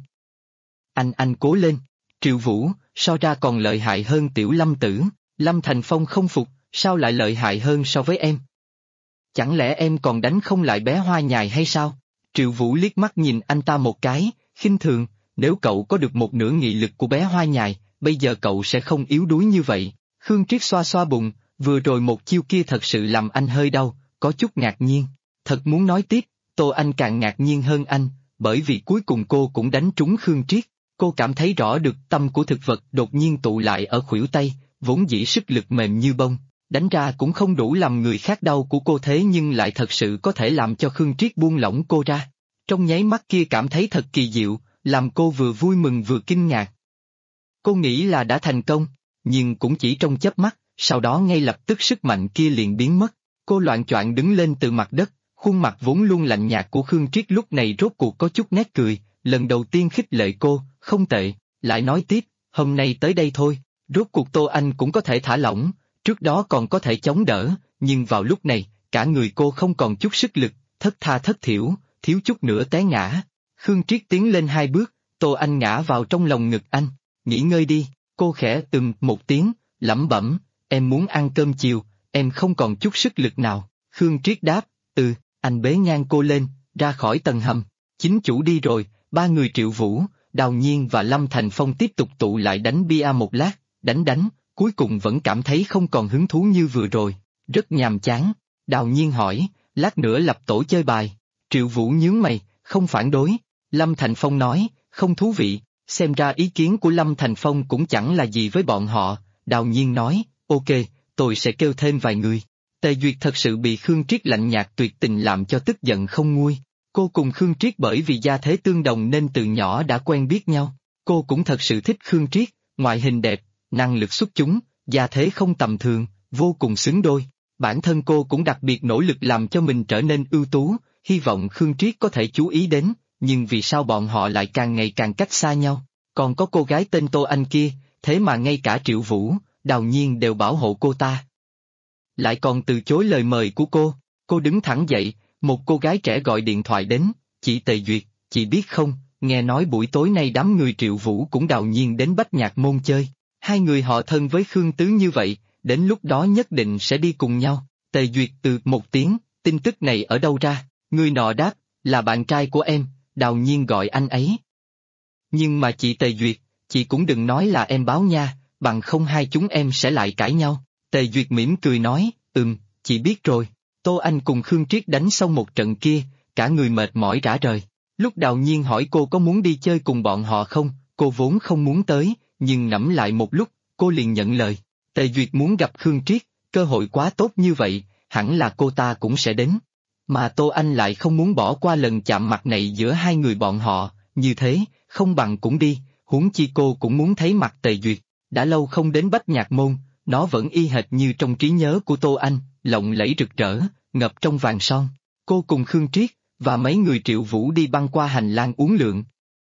Anh cố lên. Triệu Vũ, so ra còn lợi hại hơn Tiểu Lâm tử. Lâm Thành Phong không phục, sao lại lợi hại hơn so với em? Chẳng lẽ em còn đánh không lại bé hoa nhài hay sao? Triệu Vũ liếc mắt nhìn anh ta một cái, khinh thường, nếu cậu có được một nửa nghị lực của bé hoa nhài, bây giờ cậu sẽ không yếu đuối như vậy. Khương Triết xoa xoa bụng, vừa rồi một chiêu kia thật sự làm anh hơi đau, có chút ngạc nhiên. Thật muốn nói tiếp, Tô Anh càng ngạc nhiên hơn anh, bởi vì cuối cùng cô cũng đánh trúng Khương Triết. Cô cảm thấy rõ được tâm của thực vật đột nhiên tụ lại ở khuỷu tay, vốn dĩ sức lực mềm như bông, đánh ra cũng không đủ làm người khác đau của cô thế nhưng lại thật sự có thể làm cho Khương Triết buông lỏng cô ra. Trong nháy mắt kia cảm thấy thật kỳ diệu, làm cô vừa vui mừng vừa kinh ngạc. Cô nghĩ là đã thành công, nhưng cũng chỉ trong chớp mắt, sau đó ngay lập tức sức mạnh kia liền biến mất. Cô loạng choạng đứng lên từ mặt đất, khuôn mặt vốn luôn lạnh nhạt của Khương Triết lúc này rốt cuộc có chút nét cười, lần đầu tiên khích lệ cô, không tệ, lại nói tiếp, hôm nay tới đây thôi, rốt cuộc Tô Anh cũng có thể thả lỏng, trước đó còn có thể chống đỡ, nhưng vào lúc này, cả người cô không còn chút sức lực, thất tha thất thiểu, thiếu chút nữa té ngã. Khương Triết tiến lên 2 bước, Tô Anh ngã vào trong lòng ngực anh, nghỉ ngơi đi, cô khẽ một tiếng, lẩm bẩm, em muốn ăn cơm chiều, em không còn chút sức lực nào. Khương Triết đáp, anh bế ngang cô lên, ra khỏi tầng hầm, chính chủ đi rồi, 3 người Triệu Vũ, Đào Nhiên và Lâm Thành Phong tiếp tục tụ lại đánh bia một lát, đánh, cuối cùng vẫn cảm thấy không còn hứng thú như vừa rồi, rất nhàm chán. Đào Nhiên hỏi, lát nữa lập tổ chơi bài. Triệu Vũ nhướng mày, không phản đối. Lâm Thành Phong nói, không thú vị, xem ra ý kiến của Lâm Thành Phong cũng chẳng là gì với bọn họ. Đào Nhiên nói, ok, tôi sẽ kêu thêm vài người. Tề Duyệt thật sự bị Khương Triết lạnh nhạt tuyệt tình làm cho tức giận không nguôi. Cô cùng Khương Triết bởi vì gia thế tương đồng nên từ nhỏ đã quen biết nhau. Cô cũng thật sự thích Khương Triết, ngoại hình đẹp, năng lực xuất chúng, gia thế không tầm thường, vô cùng xứng đôi. Bản thân cô cũng đặc biệt nỗ lực làm cho mình trở nên ưu tú, hy vọng Khương Triết có thể chú ý đến, nhưng vì sao bọn họ lại càng ngày càng cách xa nhau. Còn có cô gái tên Tô Anh kia, thế mà ngay cả Triệu Vũ, Đào Nhiên đều bảo hộ cô ta. Lại còn từ chối lời mời của cô đứng thẳng dậy, một cô gái trẻ gọi điện thoại đến, chị Tề Duyệt, chị biết không, nghe nói buổi tối nay đám người Triệu Vũ cũng Đào Nhiên đến Bách Nhạc Môn chơi, 2 người họ thân với Khương Tứ như vậy, đến lúc đó nhất định sẽ đi cùng nhau. Tề Duyệt một tiếng, tin tức này ở đâu ra, người nọ đáp, là bạn trai của em, Đào Nhiên gọi anh ấy. Nhưng mà chị Tề Duyệt, chị cũng đừng nói là em báo nha, bằng không hai chúng em sẽ lại cãi nhau. Tề Duyệt mỉm cười nói, chị biết rồi. Tô Anh cùng Khương Triết đánh xong một trận kia, cả người mệt mỏi rã rời. Lúc Đào Nhiên hỏi cô có muốn đi chơi cùng bọn họ không, cô vốn không muốn tới, nhưng ngẫm lại một lúc, cô liền nhận lời. Tề Duyệt muốn gặp Khương Triết, cơ hội quá tốt như vậy, hẳn là cô ta cũng sẽ đến. Mà Tô Anh lại không muốn bỏ qua lần chạm mặt này giữa 2 người bọn họ, như thế, không bằng cũng đi, huống chi cô cũng muốn thấy mặt Tề Duyệt. Đã lâu không đến Bách Nhạc Môn, nó vẫn y hệt như trong trí nhớ của Tô Anh, lộng lẫy rực rỡ, ngập trong vàng son. Cô cùng Khương Triết và mấy người Triệu Vũ đi băng qua hành lang uốn lượn.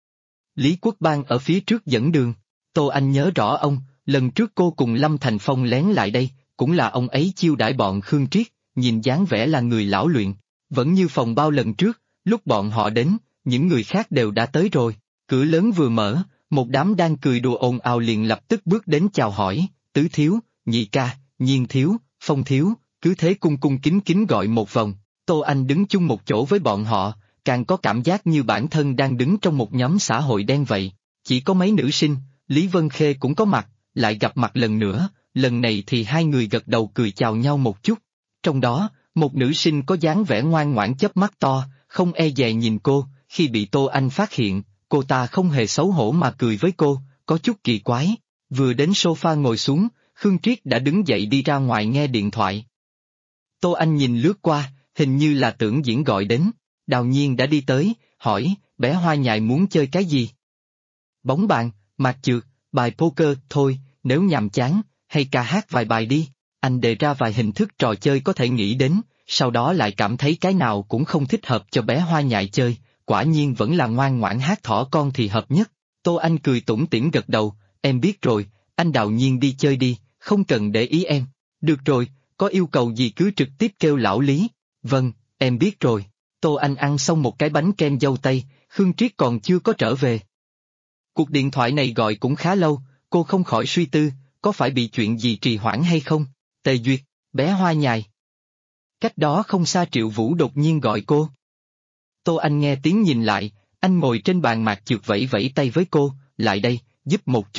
Lý Quốc Bang ở phía trước dẫn đường. Tô Anh nhớ rõ ông, lần trước cô cùng Lâm Thành Phong lén lại đây, cũng là ông ấy chiêu đãi bọn Khương Triết, nhìn dáng vẻ là người lão luyện. Vẫn như phòng bao lần trước, lúc bọn họ đến, những người khác đều đã tới rồi. Cửa lớn vừa mở, một đám đang cười đùa ồn ào liền lập tức bước đến chào hỏi, Tứ thiếu, Nhị ca, Nhiên thiếu, Phong thiếu, cứ thế cung cung kính kính gọi một vòng. Tô Anh đứng chung một chỗ với bọn họ, càng có cảm giác như bản thân đang đứng trong một nhóm xã hội đen vậy. Chỉ có mấy nữ sinh, Lý Vân Khê cũng có mặt, lại gặp mặt lần nữa, lần này thì 2 người gật đầu cười chào nhau một chút. Trong đó, một nữ sinh có dáng vẻ ngoan ngoãn chớp mắt to, không e dè nhìn cô, khi bị Tô Anh phát hiện, cô ta không hề xấu hổ mà cười với cô, có chút kỳ quái. Vừa đến sofa ngồi xuống, Khương Triết đã đứng dậy đi ra ngoài nghe điện thoại. Tô Anh nhìn lướt qua, hình như là Tưởng Diễn gọi đến. Đào Nhiên đã đi tới, hỏi, bé Hoa Nhài muốn chơi cái gì? Bóng bàn, mạc chược, bài poker, thôi, nếu nhàm chán, hay ca hát vài bài đi. Anh đề ra vài hình thức trò chơi có thể nghĩ đến, sau đó lại cảm thấy cái nào cũng không thích hợp cho bé Hoa Nhài chơi, quả nhiên vẫn là ngoan ngoãn hát thỏ con thì hợp nhất. Tô Anh cười tủm tỉm gật đầu, em biết rồi, anh Đào Nhiên đi chơi đi, không cần để ý em. Được rồi, có yêu cầu gì cứ trực tiếp kêu lão Lý. Vâng, em biết rồi. Tô Anh ăn xong một cái bánh kem dâu tây, Khương Triết còn chưa có trở về. Cuộc điện thoại này gọi cũng khá lâu, cô không khỏi suy tư, có phải bị chuyện gì trì hoãn hay không? Tề Duyệt, bé Hoa Nhài. Cách đó không xa Triệu Vũ đột nhiên gọi cô. Tô Anh nghe tiếng nhìn lại, anh ngồi trên bàn mạc trượt vẫy vẫy tay với cô, lại đây, giúp một chút.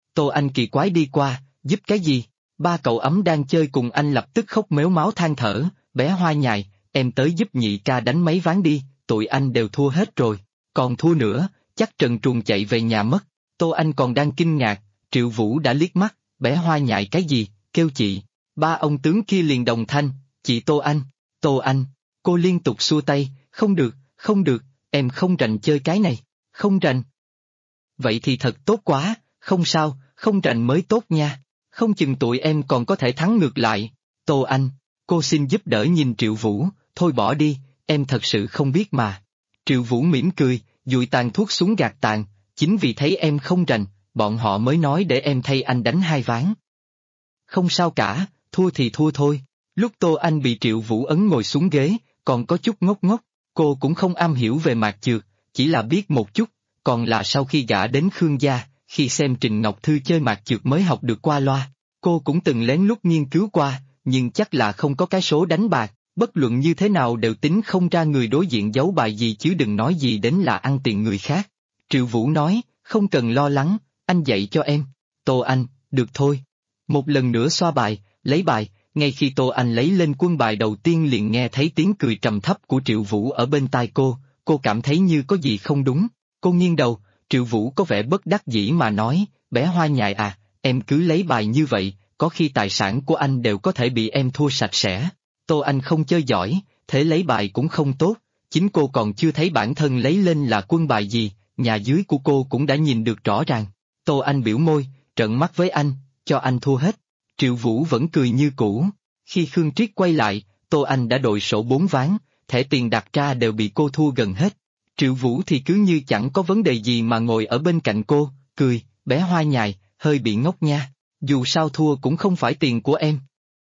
Tô Anh kỳ quái đi qua, giúp cái gì? Ba cậu ấm đang chơi cùng anh lập tức khóc mếu máo than thở, bé Hoa Nhài, em tới giúp nhị ca đánh mấy ván đi, tụi anh đều thua hết rồi, còn thua nữa, chắc trần truồng chạy về nhà mất. Tô Anh còn đang kinh ngạc, Triệu Vũ đã liếc mắt, bé Hoa Nhài cái gì, kêu chị. Ba ông tướng kia liền đồng thanh, chị Tô Anh, cô liên tục xua tay, không được, em không rành chơi cái này, không rành. Vậy thì thật tốt quá, không sao, không rành mới tốt nha, không chừng tụi em còn có thể thắng ngược lại. Tô Anh, cô xin giúp đỡ nhìn Triệu Vũ, thôi bỏ đi, em thật sự không biết mà. Triệu Vũ mỉm cười, dụi tàn thuốc xuống gạt tàn, chính vì thấy em không rành, bọn họ mới nói để em thay anh đánh 2 ván. Không sao cả, thua thì thua thôi. Lúc Tô Anh bị Triệu Vũ ấn ngồi xuống ghế, còn có chút ngốc ngốc, cô cũng không am hiểu về mạc chược, chỉ là biết một chút, còn là sau khi gả đến Khương gia, khi xem Trình Ngọc Thư chơi mạc chược mới học được qua loa. Cô cũng từng lén lút nghiên cứu qua, nhưng chắc là không có cái số đánh bạc, bất luận như thế nào đều tính không ra người đối diện giấu bài gì chứ đừng nói gì đến là ăn tiền người khác. Triệu Vũ nói, không cần lo lắng, anh dạy cho em. Tô Anh, được thôi. Một lần nữa xoa bài, lấy bài, ngay khi Tô Anh lấy lên quân bài đầu tiên liền nghe thấy tiếng cười trầm thấp của Triệu Vũ ở bên tai cô cảm thấy như có gì không đúng. Cô nghiêng đầu, Triệu Vũ có vẻ bất đắc dĩ mà nói, bé Hoa Nhài à, em cứ lấy bài như vậy, có khi tài sản của anh đều có thể bị em thua sạch sẽ. Tô Anh không chơi giỏi, thế lấy bài cũng không tốt, chính cô còn chưa thấy bản thân lấy lên là quân bài gì, nhà dưới của cô cũng đã nhìn được rõ ràng. Tô Anh biểu môi, trợn mắt với anh, cho anh thua hết. Triệu Vũ vẫn cười như cũ. Khi Khương Triết quay lại, Tô Anh đã đội sổ 4 ván, thẻ tiền đặt ra đều bị cô thua gần hết. Triệu Vũ thì cứ như chẳng có vấn đề gì mà ngồi ở bên cạnh cô, cười, bé Hoa Nhài, hơi bị ngốc nha, dù sao thua cũng không phải tiền của em.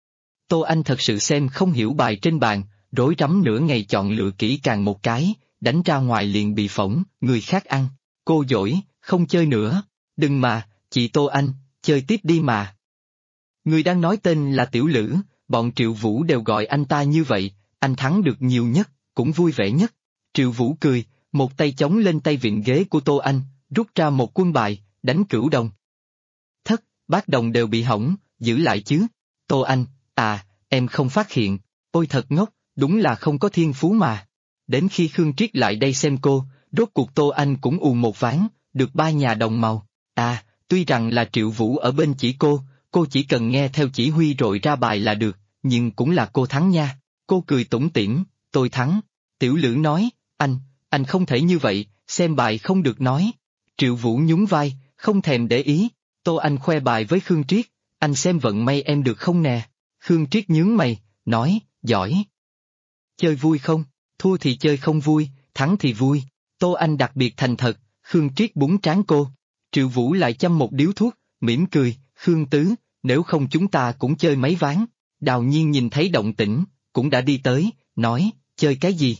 Tô Anh thật sự xem không hiểu bài trên bàn, rối rắm nửa ngày chọn lựa kỹ càng một cái, đánh ra ngoài liền bị phỏng, người khác ăn. Cô dỗi, không chơi nữa. Đừng mà, chị Tô Anh, chơi tiếp đi mà. Người đang nói tên là Tiểu Lữ, bọn Triệu Vũ đều gọi anh ta như vậy, anh thắng được nhiều nhất, cũng vui vẻ nhất. Triệu Vũ cười, một tay chống lên tay vịn ghế của Tô Anh, rút ra một quân bài, đánh cửu đồng. Thất, bát đồng đều bị hỏng, giữ lại chứ. Tô Anh, à, em không phát hiện, ôi thật ngốc, đúng là không có thiên phú mà. Đến khi Khương Triết lại đây xem cô, rốt cuộc Tô Anh cũng ù một ván, được 3 nhà đồng màu. À, tuy rằng là Triệu Vũ ở bên chỉ cô chỉ cần nghe theo chỉ huy rồi ra bài là được, nhưng cũng là cô thắng nha. Cô cười tủm tỉm, tôi thắng. Tiểu Lữ nói, anh không thể như vậy, xem bài không được nói. Triệu Vũ nhún vai, không thèm để ý. Tô Anh khoe bài với Khương Triết, anh xem vận may em được không nè. Khương Triết nhướng mày, nói, giỏi. Chơi vui không? Thua thì chơi không vui, thắng thì vui. Tô Anh đặc biệt thành thật, Khương Triết búng trán cô. Triệu Vũ lại châm một điếu thuốc, mỉm cười, Khương Tứ, nếu không chúng ta cũng chơi mấy ván. Đào Nhiên nhìn thấy động tĩnh, cũng đã đi tới, nói, chơi cái gì?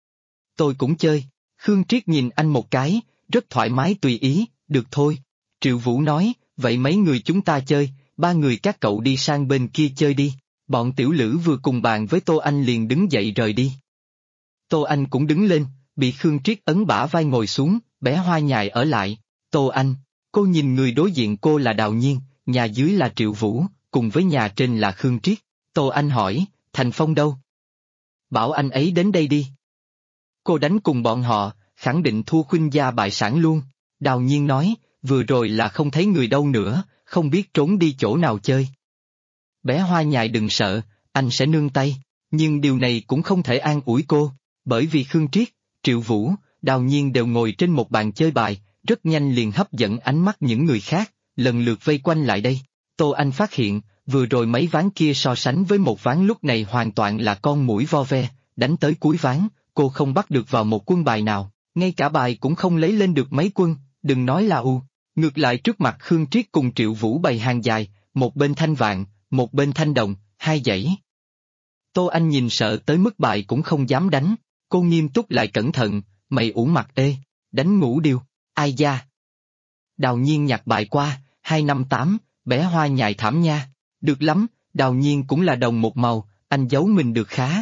Tôi cũng chơi. Khương Triết nhìn anh một cái, rất thoải mái tùy ý, được thôi. Triệu Vũ nói, vậy mấy người chúng ta chơi, 3 người các cậu đi sang bên kia chơi đi. Bọn Tiểu Lữ vừa cùng bàn với Tô Anh liền đứng dậy rời đi. Tô Anh cũng đứng lên, bị Khương Triết ấn bả vai ngồi xuống, bé Hoa Nhài ở lại. Tô Anh, cô nhìn người đối diện cô là Đào Nhiên, nhà dưới là Triệu Vũ, cùng với nhà trên là Khương Triết. Tô Anh hỏi, Thành Phong đâu? Bảo anh ấy đến đây đi. Cô đánh cùng bọn họ, khẳng định thua khuynh gia bại sản luôn. Đào Nhiên nói, vừa rồi là không thấy người đâu nữa, không biết trốn đi chỗ nào chơi. Bé Hoa Nhài đừng sợ, anh sẽ nương tay, nhưng điều này cũng không thể an ủi cô, bởi vì Khương Triết, Triệu Vũ, Đào Nhiên đều ngồi trên một bàn chơi bài, rất nhanh liền hấp dẫn ánh mắt những người khác, lần lượt vây quanh lại đây. Tô Anh phát hiện, vừa rồi mấy ván kia so sánh với một ván lúc này hoàn toàn là con muỗi vo ve, đánh tới cuối ván, cô không bắt được vào một quân bài nào, ngay cả bài cũng không lấy lên được mấy quân, đừng nói là Ngược lại trước mặt Khương Triết cùng Triệu Vũ bày hàng dài, một bên thanh vạn, một bên thanh đồng, 2 dãy. Tô Anh nhìn sợ tới mức bài cũng không dám đánh, cô nghiêm túc lại cẩn thận, mày ủ mặt ê, đánh ngũ điêu, ai da. Đào Nhiên nhặt bài qua, 258, bé Hoa Nhài thảm nha, được lắm, Đào Nhiên cũng là đồng một màu, anh giấu mình được khá.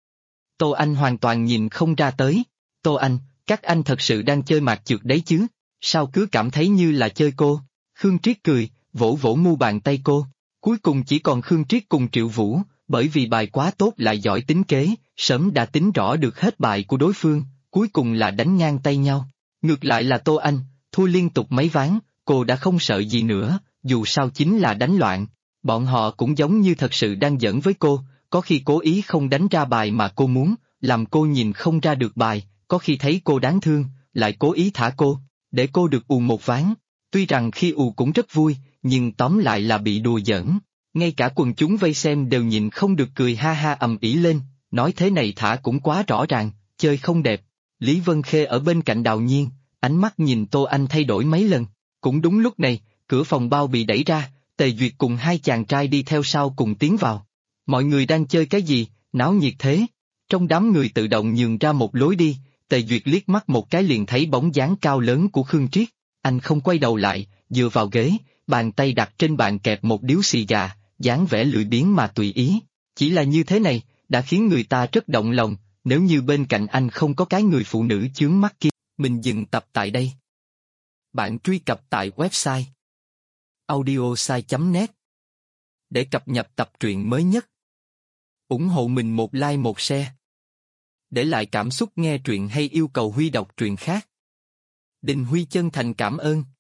Tô Anh hoàn toàn nhìn không ra tới, Tô Anh, các anh thật sự đang chơi mạc chược đấy chứ, sao cứ cảm thấy như là chơi cô? Khương Triết cười, vỗ vỗ mu bàn tay cô. Cuối cùng chỉ còn Khương Triết cùng Triệu Vũ, bởi vì bài quá tốt lại giỏi tính kế, sớm đã tính rõ được hết bài của đối phương, cuối cùng là đánh ngang tay nhau. Ngược lại là Tô Anh, thua liên tục mấy ván, cô đã không sợ gì nữa, dù sao chính là đánh loạn. Bọn họ cũng giống như thật sự đang giỡn với cô, có khi cố ý không đánh ra bài mà cô muốn, làm cô nhìn không ra được bài, có khi thấy cô đáng thương, lại cố ý thả cô, để cô được ù một ván. Tuy rằng khi ù cũng rất vui, nhưng tóm lại là bị đùa giỡn. Ngay cả quần chúng vây xem đều nhịn không được cười ha ha ầm ĩ lên, nói thế này thả cũng quá rõ ràng, chơi không đẹp. Lý Vân Khê ở bên cạnh Đào Nhiên, ánh mắt nhìn Tô Anh thay đổi mấy lần. Cũng đúng lúc này, cửa phòng bao bị đẩy ra, Tề Duyệt cùng hai chàng trai đi theo sau cùng tiến vào. Mọi người đang chơi cái gì, náo nhiệt thế? Trong đám người tự động nhường ra một lối đi, Tề Duyệt liếc mắt một cái liền thấy bóng dáng cao lớn của Khương Triết. Anh không quay đầu lại, dựa vào ghế, bàn tay đặt trên bàn kẹp một điếu xì gà, dáng vẻ lười biếng mà tùy ý. Chỉ là như thế này, đã khiến người ta rất động lòng, nếu như bên cạnh anh không có cái người phụ nữ chướng mắt kia. Mình dừng tập tại đây. Bạn truy cập tại website audiosai.net để cập nhật tập truyện mới nhất. Ủng hộ mình một like một share. Để lại cảm xúc nghe truyện hay yêu cầu Huy đọc truyện khác. Đình Huy chân thành cảm ơn.